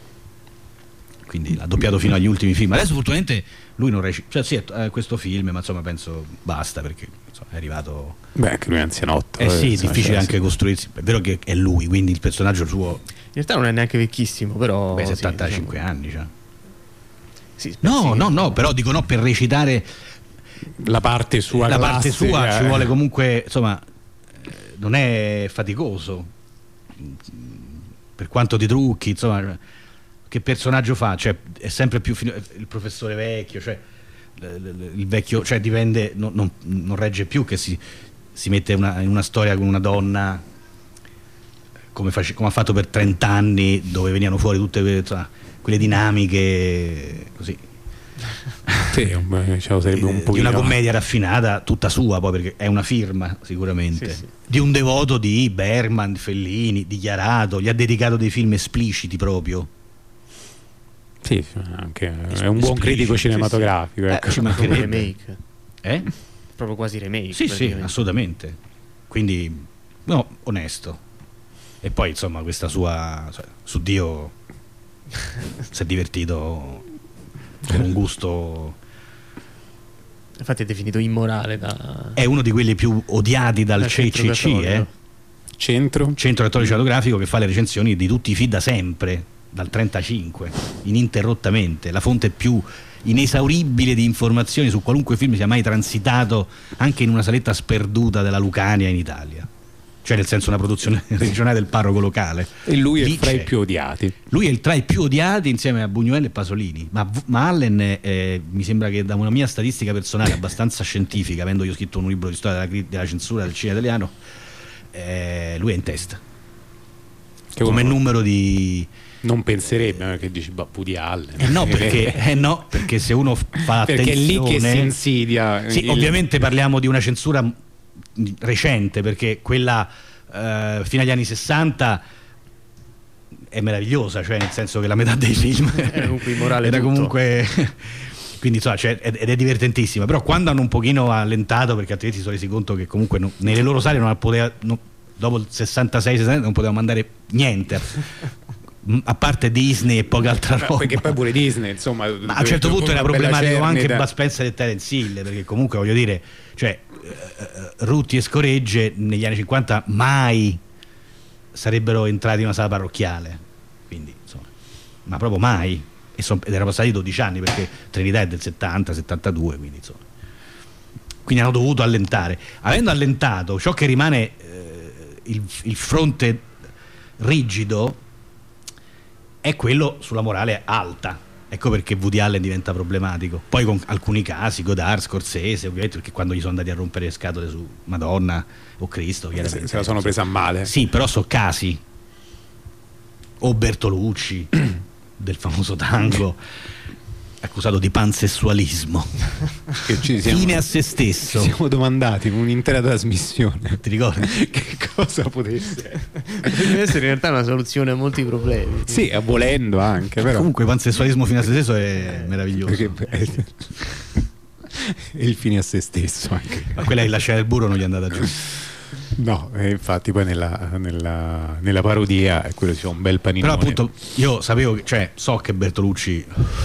quindi l'ha doppiato fino agli ultimi film. Adesso fortunatamente lui non recita, cioè sì, questo film, ma insomma penso basta, perché insomma, è arrivato. Beh, anche lui è anzianotto. Sì, è difficile anche costruirsi. È vero che è lui, quindi il personaggio suo. In realtà non è neanche vecchissimo, però. 75 diciamo. anni già. Sì, No, però dico no, per recitare la parte sua. La parte sua ci vuole comunque, insomma, non è faticoso. Per quanto ti trucchi, insomma. Che personaggio fa? Cioè, è sempre più il professore vecchio, cioè il vecchio, cioè dipende, non regge più che si mette in una storia con una donna come ha fatto per 30 anni, dove venivano fuori tutte quelle dinamiche così. Sì, sarebbe un po' di una commedia raffinata tutta sua, poi perché è una firma sicuramente, sì. Di un devoto di Bergman, Fellini, dichiarato, gli ha dedicato dei film espliciti proprio. Sì, anche è un buon critico cinematografico. Sì. Ci mancherebbe. Remake. Proprio quasi remake. Sì, assolutamente. Quindi, no, onesto. E poi, insomma, questa sua. Su Dio si è divertito con un gusto. Infatti è definito immorale È uno di quelli più odiati dal CCC, Centro Cattolico Cinematografico, che fa le recensioni di tutti i film da sempre. Dal 35 ininterrottamente, la fonte più inesauribile di informazioni su qualunque film sia mai transitato anche in una saletta sperduta della Lucania in Italia, cioè nel senso una produzione regionale del parroco locale, e lui è tra i più odiati. Lui è tra i più odiati insieme a Buñuel e Pasolini, ma Allen mi sembra che, da una mia statistica personale abbastanza scientifica, avendo io scritto un libro di storia della censura del cinema italiano, lui è in testa come numero di. Non penserebbe che dici Woody Allen. Perché se uno fa attenzione, perché è lì che si insidia. Sì, ovviamente parliamo di una censura recente, perché quella fino agli anni 60 è meravigliosa, cioè nel senso che la metà dei film era comunque immorale, era comunque quindi insomma, ed è divertentissima. Però quando hanno un pochino allentato, perché altrimenti si sono resi conto che comunque nelle loro sale dopo il 66-67 non potevano mandare niente, a parte Disney e poca altra roba, perché poi pure Disney, insomma, ma a un certo punto era problematico anche Bud Spencer e Terence Hill, perché comunque voglio dire, cioè Rutti e Scoregge negli anni 50 mai sarebbero entrati in una sala parrocchiale, quindi insomma, ma proprio mai, ed erano passati 12 anni, perché Trinità è del 70-72, quindi insomma, quindi hanno dovuto allentare. Avendo allentato, ciò che rimane il fronte rigido è quello sulla morale alta. Ecco perché Woody Allen diventa problematico. Poi con alcuni casi, Godard, Scorsese, ovviamente, perché quando gli sono andati a rompere le scatole su Madonna o Cristo, se la sono presa a male. Sì, però sono casi. O Bertolucci del famoso tango. accusato di pansessualismo. Che fine a se stesso. Ci siamo domandati in un'intera trasmissione, ti ricordi? Che cosa potesse essere in realtà una soluzione a molti problemi. Sì, volendo anche, però. Comunque pansessualismo fine a se stesso è meraviglioso. È il fine a se stesso anche. Ma quella che lascia il burro non gli è andata giù. No, infatti poi nella parodia è quello, c'è un bel paninone. Però appunto io sapevo so che Bertolucci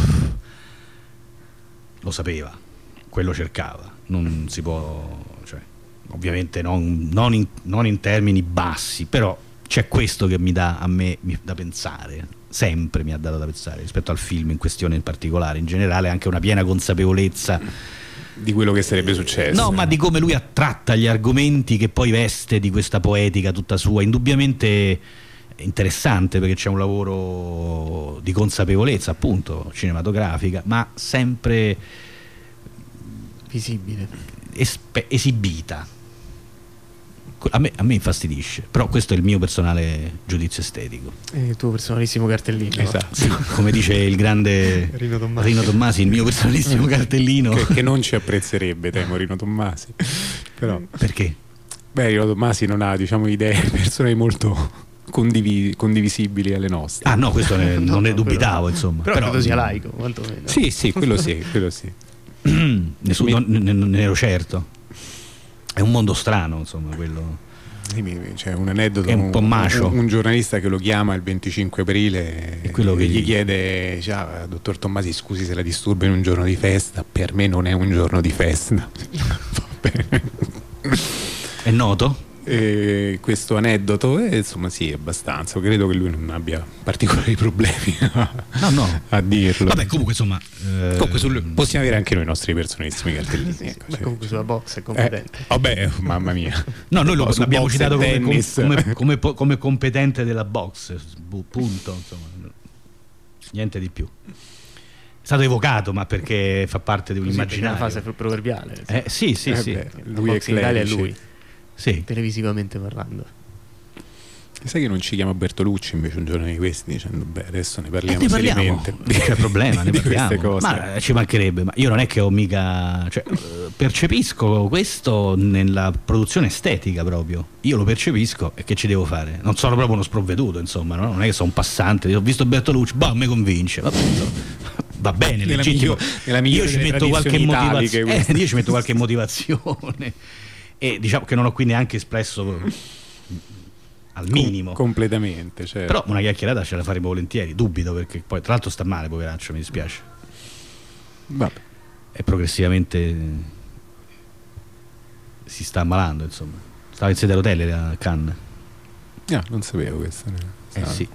lo sapeva, quello cercava, non si può, ovviamente non in termini bassi, però c'è questo che mi dà da pensare, sempre mi ha dato da pensare rispetto al film in questione in particolare, in generale anche una piena consapevolezza di quello che sarebbe successo. No, ma di come lui tratta gli argomenti che poi veste di questa poetica tutta sua, indubbiamente interessante, perché c'è un lavoro di consapevolezza appunto cinematografica, ma sempre visibile, esibita. A me infastidisce, però questo è il mio personale giudizio estetico. Il tuo personalissimo cartellino. Esatto. Sì, come dice il grande Rino Tommasi, il mio personalissimo cartellino che non ci apprezzerebbe, temo, Rino Tommasi. Però perché? Beh, Rino Tommasi non ha, idee personali molto condivisibili alle nostre. Ah no, questo non ne dubitavo, però, insomma. Però credo sia laico, quantomeno. Sì, quello sì. Non ero certo. È un mondo strano, insomma, quello. C'è un aneddoto, è un po' macio. Un giornalista che lo chiama il 25 aprile e quello che gli chiede, dottor Tommasi, scusi se la disturbo in un giorno di festa. Per me non è un giorno di festa. Va bene. È noto? Questo aneddoto, insomma, sì, abbastanza. Credo che lui non abbia particolari problemi a dirlo. Vabbè, comunque, insomma, possiamo avere anche noi i nostri personalissimi cartellini. Sì, ecco, comunque sulla box è competente. Vabbè, mamma mia. No, noi l'abbiamo citato come competente della box, punto, insomma, niente di più. È stato evocato, ma perché fa parte di un immaginario. È una fase proverbiale. Sì. Lui è Italia, è lui. Sì. Televisivamente parlando. Sai che non ci chiama Bertolucci invece un giorno di questi dicendo adesso ne parliamo seriamente. Non c'è problema, ne parliamo. Queste cose. Ma ci mancherebbe, ma io non è che ho mica, percepisco questo nella produzione estetica proprio. Io lo percepisco e che ci devo fare? Non sono proprio uno sprovveduto, insomma, no? Non è che sono un passante, ho visto Bertolucci, mi convince. Va bene, legittimo. Io ci metto qualche motivazione. Io ci metto qualche motivazione. E diciamo che non ho qui neanche espresso al minimo completamente, certo. Però una chiacchierata ce la faremo volentieri, dubito, perché poi tra l'altro sta male, poveraccio, mi dispiace. Vabbè. E progressivamente si sta ammalando, insomma. Stava in sedia a rotelle a Cannes. Non sapevo questo. Sì.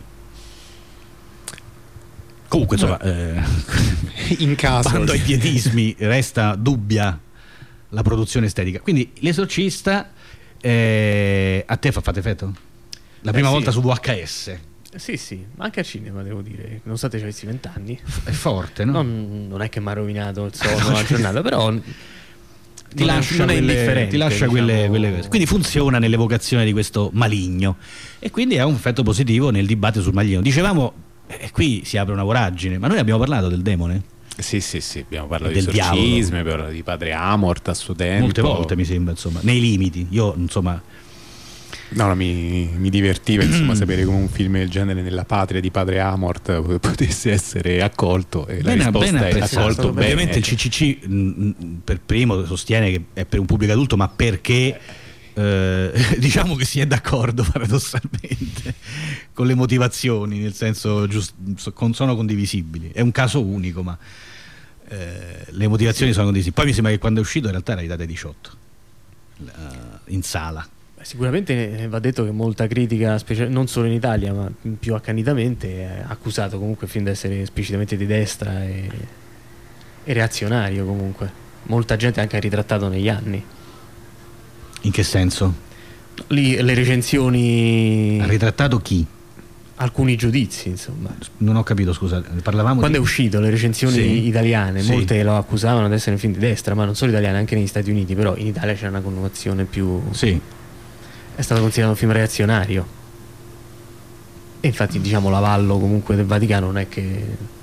Comunque, insomma, in caso quando ai pietismi resta dubbia la produzione estetica. Quindi L'Esorcista a te fate effetto? La prima volta su VHS? Sì, ma anche a cinema, devo dire, nonostante ci avessi 20 anni. È forte, no? Non è che mi ha rovinato il sonno la giornata, però ti lascia quelle cose. Quindi funziona nell'evocazione di questo maligno e quindi ha un effetto positivo nel dibattito sul maligno. Dicevamo, qui si apre una voragine, ma noi abbiamo parlato del demone? Sì, abbiamo parlato di esorcismi, abbiamo parlato di Padre Amort a suo tempo. Molte volte mi sembra, insomma, nei limiti. Io, insomma... No, mi divertiva, insomma, sapere come un film del genere nella patria di Padre Amort potesse essere accolto e la risposta è accolto bene. Ovviamente il CCC per primo sostiene che è per un pubblico adulto, ma perché... diciamo che si è d'accordo paradossalmente con le motivazioni, nel senso sono condivisibili, è un caso unico, ma le motivazioni sono condivisibili. Poi mi sembra che quando è uscito in realtà era data 18 in sala. Sicuramente va detto che molta critica, non solo in Italia ma più accanitamente, ha accusato comunque il film di essere esplicitamente di destra e reazionario. Comunque molta gente anche ha ritrattato negli anni. In che senso? Lì le recensioni... Ha ritrattato chi? Alcuni giudizi, insomma. Non ho capito, scusa, parlavamo quando è uscito, le recensioni italiane, sì. Molte lo accusavano di essere un film di destra, ma non solo italiane, anche negli Stati Uniti, però in Italia c'è una connotazione più... Sì. È stato considerato un film reazionario. E infatti, diciamo, l'avallo comunque del Vaticano non è che...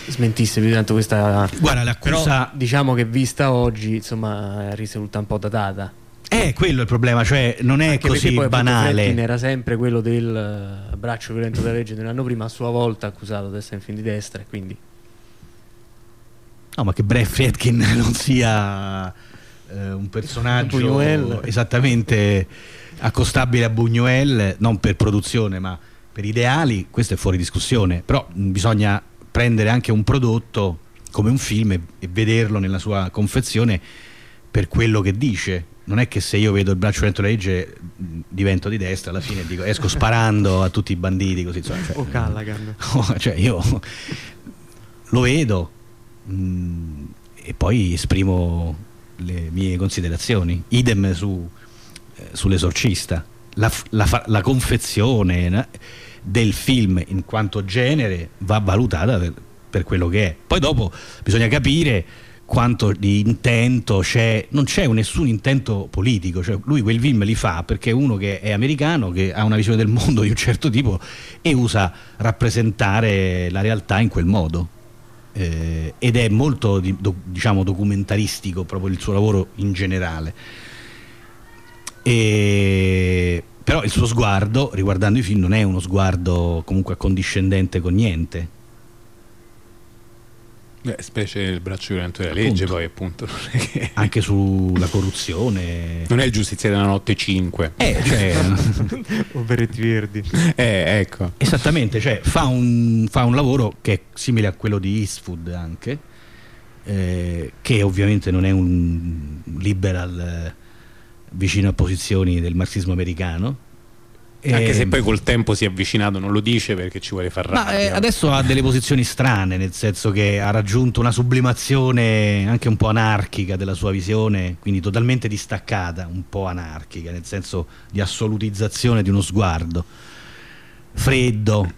smentisse più di tanto questa. Guarda, l'accusa. Però, diciamo che vista oggi, insomma, risulta un po' datata. Quello è il problema, cioè non è anche così poi, banale. Fredkin era sempre quello del braccio violento della legge dell'anno prima, a sua volta accusato di essere un film di destra, e quindi. No, ma che Brad Friedkin non sia un personaggio esattamente accostabile a Buñuel, non per produzione ma per ideali, questo è fuori discussione. Però bisogna prendere anche un prodotto come un film e vederlo nella sua confezione per quello che dice. Non è che se io vedo il braccio violento della legge divento di destra, alla fine dico, esco sparando a tutti i banditi così, insomma, o Callaghan. Cioè io lo vedo e poi esprimo le mie considerazioni. Idem sull'Esorcista. La confezione del film in quanto genere va valutata per quello che è. Poi dopo bisogna capire quanto di intento c'è. Non c'è nessun intento politico, cioè lui quel film li fa perché è uno che è americano, che ha una visione del mondo di un certo tipo e usa rappresentare la realtà in quel modo. Ed è molto diciamo documentaristico proprio il suo lavoro in generale, però il suo sguardo riguardando i film non è uno sguardo comunque accondiscendente con niente. Specie il braccio violento della legge, poi appunto non è che... anche sulla corruzione non è il giustiziere della notte 5 cioè... o Beretti Verdi, ecco, esattamente, cioè fa un lavoro che è simile a quello di Eastwood anche, che ovviamente non è un liberal vicino a posizioni del marxismo americano, anche se poi col tempo si è avvicinato, non lo dice perché ci vuole far rabbia. Adesso ha delle posizioni strane, nel senso che ha raggiunto una sublimazione anche un po' anarchica della sua visione, quindi totalmente distaccata, un po' anarchica, nel senso di assolutizzazione di uno sguardo freddo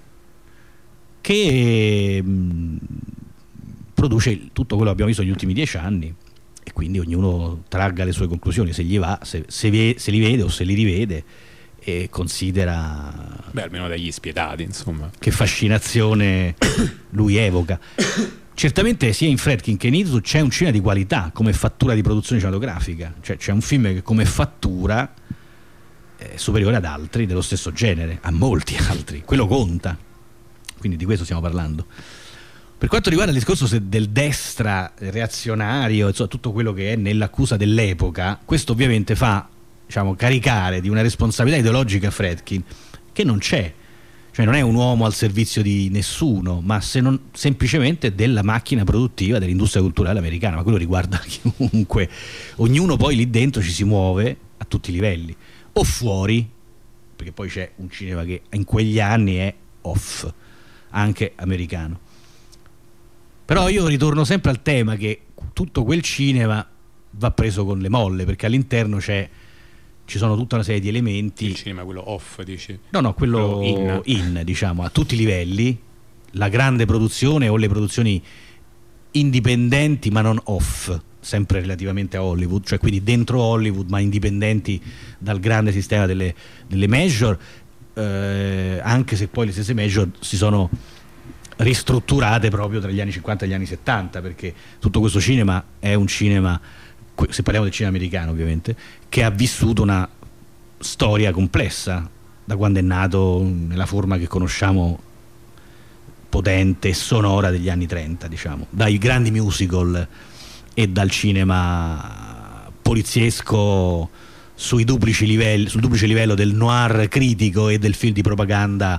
che produce tutto quello che abbiamo visto negli ultimi 10 anni, e quindi ognuno tragga le sue conclusioni, se gli va, se li vede o se li rivede, e considera almeno dagli spietati, insomma, che fascinazione lui evoca. Certamente sia in Friedkin che in Eastwood c'è un cinema di qualità come fattura di produzione cinematografica, cioè c'è un film che come fattura è superiore ad altri dello stesso genere, a molti altri, quello conta, quindi di questo stiamo parlando. Per quanto riguarda il discorso del destra reazionario, insomma, tutto quello che è nell'accusa dell'epoca, questo ovviamente fa, diciamo, caricare di una responsabilità ideologica Friedkin che non c'è, cioè non è un uomo al servizio di nessuno, ma semplicemente della macchina produttiva dell'industria culturale americana, ma quello riguarda chiunque. Ognuno poi lì dentro ci si muove a tutti i livelli, o fuori, perché poi c'è un cinema che in quegli anni è off, anche americano. Però io ritorno sempre al tema che tutto quel cinema va preso con le molle, perché all'interno ci sono tutta una serie di elementi. Il cinema quello off, dici? No, quello in, diciamo, a tutti i livelli, la grande produzione o le produzioni indipendenti ma non off, sempre relativamente a Hollywood, cioè quindi dentro Hollywood ma indipendenti dal grande sistema delle major, anche se poi le stesse major si sono ristrutturate proprio tra gli anni 50 e gli anni 70, perché tutto questo cinema è un cinema, se parliamo del cinema americano ovviamente, che ha vissuto una storia complessa da quando è nato nella forma che conosciamo, potente e sonora, degli anni 30, diciamo, dai grandi musical e dal cinema poliziesco sul duplice livello del noir critico e del film di propaganda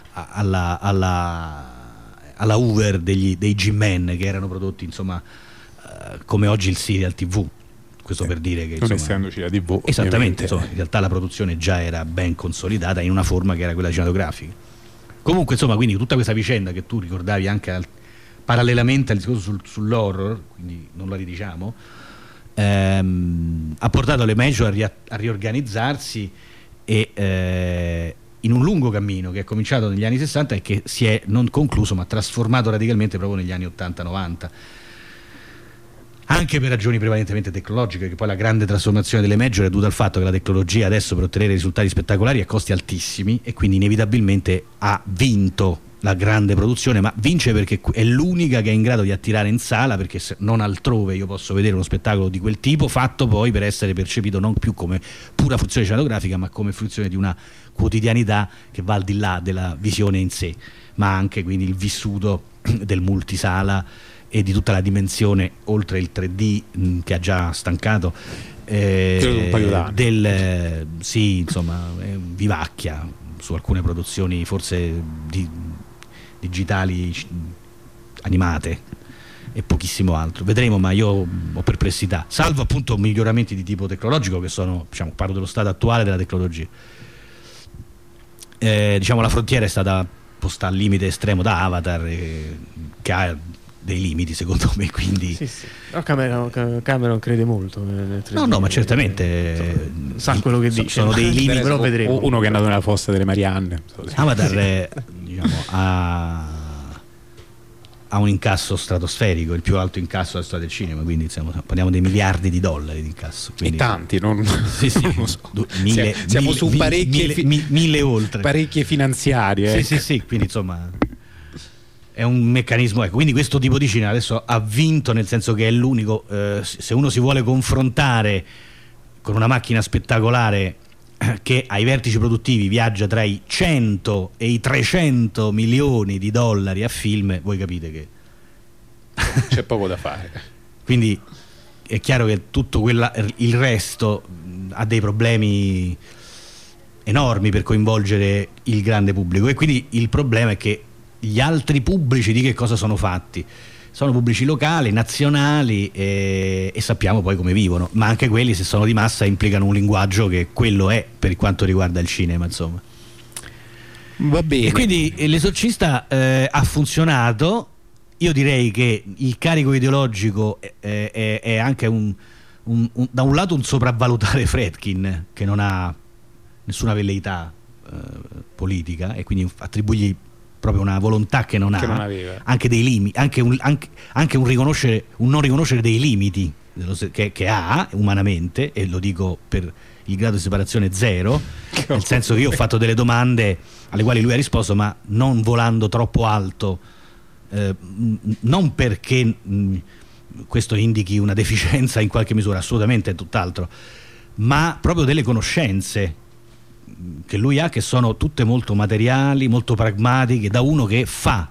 alla Hoover dei G-Men, che erano prodotti, insomma, come oggi il serial TV. Questo per dire che, non essendoci la TV, esattamente, insomma, in realtà la produzione già era ben consolidata in una forma che era quella cinematografica. Comunque, insomma, quindi tutta questa vicenda che tu ricordavi anche parallelamente al discorso sull'horror, quindi non la ridiciamo, ha portato le major a riorganizzarsi e in un lungo cammino che è cominciato negli anni 60 e che si è non concluso ma trasformato radicalmente proprio negli anni 80-90, anche per ragioni prevalentemente tecnologiche, che poi la grande trasformazione delle major è dovuta al fatto che la tecnologia adesso per ottenere risultati spettacolari ha costi altissimi e quindi inevitabilmente ha vinto la grande produzione, ma vince perché è l'unica che è in grado di attirare in sala, perché non altrove io posso vedere uno spettacolo di quel tipo fatto poi per essere percepito non più come pura funzione cinematografica, ma come funzione di una quotidianità che va al di là della visione in sé, ma anche quindi il vissuto del multisala e di tutta la dimensione oltre il 3D che ha già stancato un paio d'anni. Sì, insomma, vivacchia su alcune produzioni forse digitali animate e pochissimo altro. Vedremo, ma io ho perplessità, salvo appunto miglioramenti di tipo tecnologico che sono, diciamo, parlo dello stato attuale della tecnologia. Diciamo, la frontiera è stata posta al limite estremo da Avatar, che ha dei limiti secondo me, quindi sì. No, Cameron crede molto nel 3D. No, ma certamente sa quello che dice. Sono dei limiti, però vedremo. Uno che è andato nella fossa delle Marianne. Avatar diciamo, ha un incasso stratosferico, il più alto incasso della storia del cinema, quindi parliamo dei miliardi di dollari di incasso, quindi, e tanti, non lo so. Siamo su mille oltre parecchie finanziarie. Sì, quindi insomma è un meccanismo, ecco. Quindi questo tipo di cinema adesso ha vinto, nel senso che è l'unico, se uno si vuole confrontare con una macchina spettacolare che ai vertici produttivi viaggia tra i 100 e i 300 milioni di dollari a film, voi capite che c'è poco da fare. Quindi è chiaro che tutto il resto ha dei problemi enormi per coinvolgere il grande pubblico, e quindi il problema è che gli altri pubblici di che cosa sono fatti? Sono pubblici locali, nazionali, e sappiamo poi come vivono, ma anche quelli, se sono di massa, implicano un linguaggio che quello è per quanto riguarda il cinema, insomma. Va bene. E quindi L'Esorcista ha funzionato. Io direi che il carico ideologico è anche da un lato un sopravvalutare Friedkin, che non ha nessuna velleità politica, e quindi attribuirgli proprio una volontà che non aveva, anche dei limiti, anche un non riconoscere dei limiti che ha umanamente, e lo dico per il grado di separazione zero, nel senso che io ho fatto delle domande alle quali lui ha risposto, ma non volando troppo alto, non perché questo indichi una deficienza in qualche misura, assolutamente, è tutt'altro, ma proprio delle conoscenze che lui ha, che sono tutte molto materiali, molto pragmatiche, da uno che fa,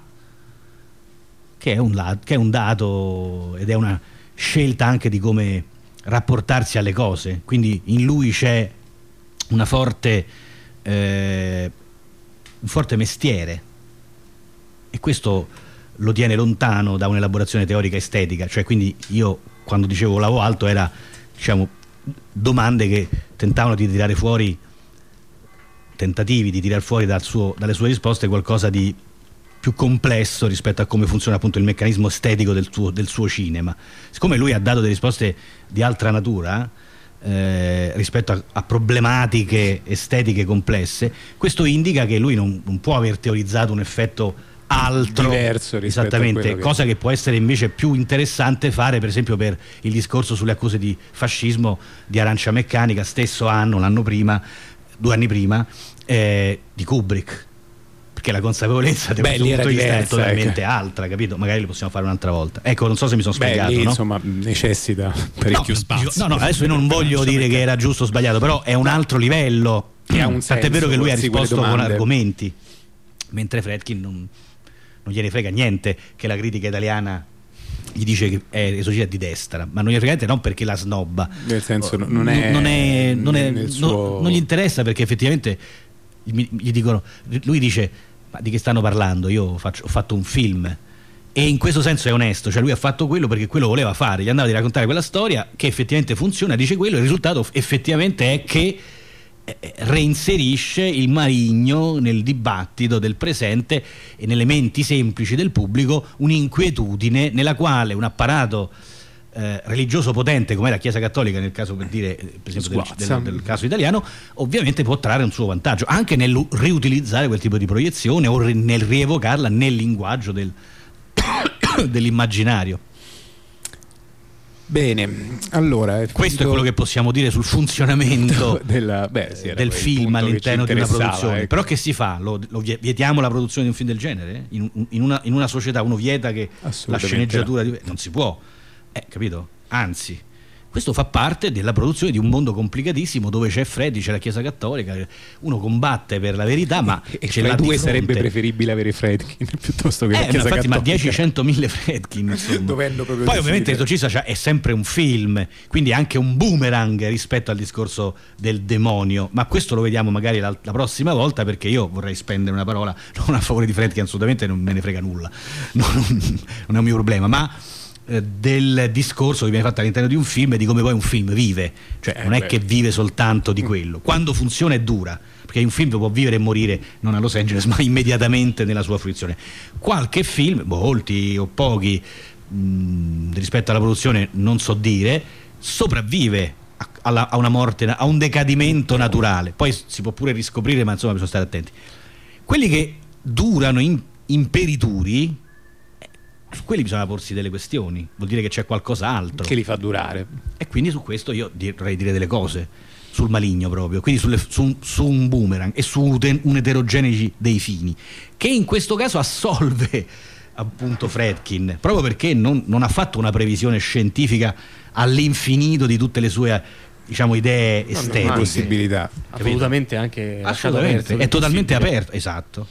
che è un dato ed è una scelta anche di come rapportarsi alle cose. Quindi in lui c'è un forte mestiere, e questo lo tiene lontano da un'elaborazione teorica estetica. Cioè, quindi io, quando dicevo lavo alto, era, diciamo, domande che tentavano di tirare fuori, tentativi di tirar fuori dalle sue risposte qualcosa di più complesso rispetto a come funziona appunto il meccanismo estetico del suo cinema. Siccome lui ha dato delle risposte di altra natura rispetto a problematiche estetiche complesse, questo indica che lui non può aver teorizzato un effetto altro, diverso rispetto, esattamente, cosa che può essere invece più interessante fare, per esempio, per il discorso sulle accuse di fascismo di Arancia Meccanica, stesso anno, l'anno prima, 2 anni prima, di Kubrick, perché la consapevolezza di questo punto di vista è totalmente altra, capito? Magari lo possiamo fare un'altra volta. Ecco, non so se mi sono spiegato. Lì, no? Insomma, necessita parecchio spazio. No, adesso io non voglio dire che era giusto o sbagliato, però è un altro livello. Tant'è vero che lui ha risposto con argomenti, mentre Friedkin non gliene frega niente che la critica italiana gli dice che è Esorcista di destra, ma non gli frega niente, non perché la snobba, nel senso non gli interessa, perché effettivamente gli dicono, lui dice: ma di che stanno parlando? Io ho fatto un film, e in questo senso è onesto, cioè lui ha fatto quello perché quello voleva fare, gli andava di raccontare quella storia che effettivamente funziona, dice quello, il risultato effettivamente è che reinserisce il Marigno nel dibattito del presente e nelle menti semplici del pubblico un'inquietudine nella quale un apparato religioso potente come la Chiesa Cattolica, nel caso, per dire, per esempio del caso italiano, ovviamente può trarre un suo vantaggio anche nel riutilizzare quel tipo di proiezione o nel rievocarla nel linguaggio dell'immaginario. Bene, allora questo è quello che possiamo dire sul funzionamento del film all'interno di una produzione. Ecco. Però che si fa? Lo vietiamo la produzione di un film del genere? In una società uno vieta che la sceneggiatura non si può, capito? Anzi, questo fa parte della produzione di un mondo complicatissimo dove c'è Freddy, c'è la Chiesa Cattolica, uno combatte per la verità, ma ce l'ha di fronte. Sarebbe preferibile avere Fredkin piuttosto che la Chiesa infatti, Cattolica. Ma 10-100.000 Fredkin, poi ovviamente L'esorcista è sempre un film, quindi anche un boomerang rispetto al discorso del demonio, ma questo lo vediamo magari la prossima volta, perché io vorrei spendere una parola non a favore di Fredkin, assolutamente non me ne frega nulla, non è un mio problema, ma del discorso che viene fatto all'interno di un film e di come poi un film vive, cioè non è che vive soltanto di quello, quando funziona è dura, perché un film può vivere e morire non a Los Angeles ma immediatamente nella sua fruizione. Qualche film, molti o pochi rispetto alla produzione non so dire, sopravvive a una morte, a un decadimento naturale, poi si può pure riscoprire, ma insomma bisogna stare attenti. Quelli che durano imperituri, su quelli bisogna porsi delle questioni, vuol dire che c'è qualcos'altro che li fa durare, e quindi su questo io vorrei dire delle cose sul maligno, proprio, quindi su un boomerang e su un'eterogenesi dei fini, che in questo caso assolve appunto Fredkin, proprio perché non ha fatto una previsione scientifica all'infinito di tutte le sue, diciamo, idee estetiche, possibilità, assolutamente, anche assolutamente, è totalmente aperto, esatto.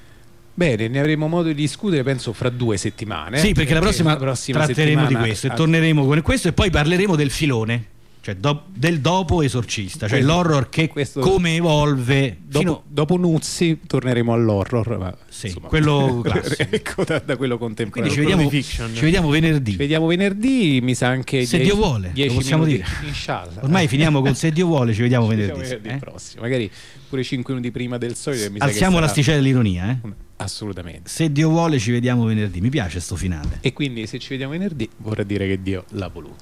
Bene, ne avremo modo di discutere penso fra 2 settimane. Sì, perché la prossima tratteremo di questo e torneremo con questo, e poi parleremo del filone, cioè del dopo Esorcista, cioè l'horror che come evolve dopo Nuzzi torneremo all'horror, ma sì, insomma, quello classico. Ecco, da quello contemporaneo. Quindi ci vediamo venerdì. Mi sa anche se Dio vuole, lo possiamo dire. Inshallah. Ormai finiamo con se Dio vuole, ci vediamo venerdì. Prossimo, magari pure 5 minuti prima del solito. Alziamo l'asticella dell'ironia, assolutamente. Se Dio vuole ci vediamo venerdì. Mi piace sto finale. E quindi se ci vediamo venerdì vorrà dire che Dio l'ha voluto.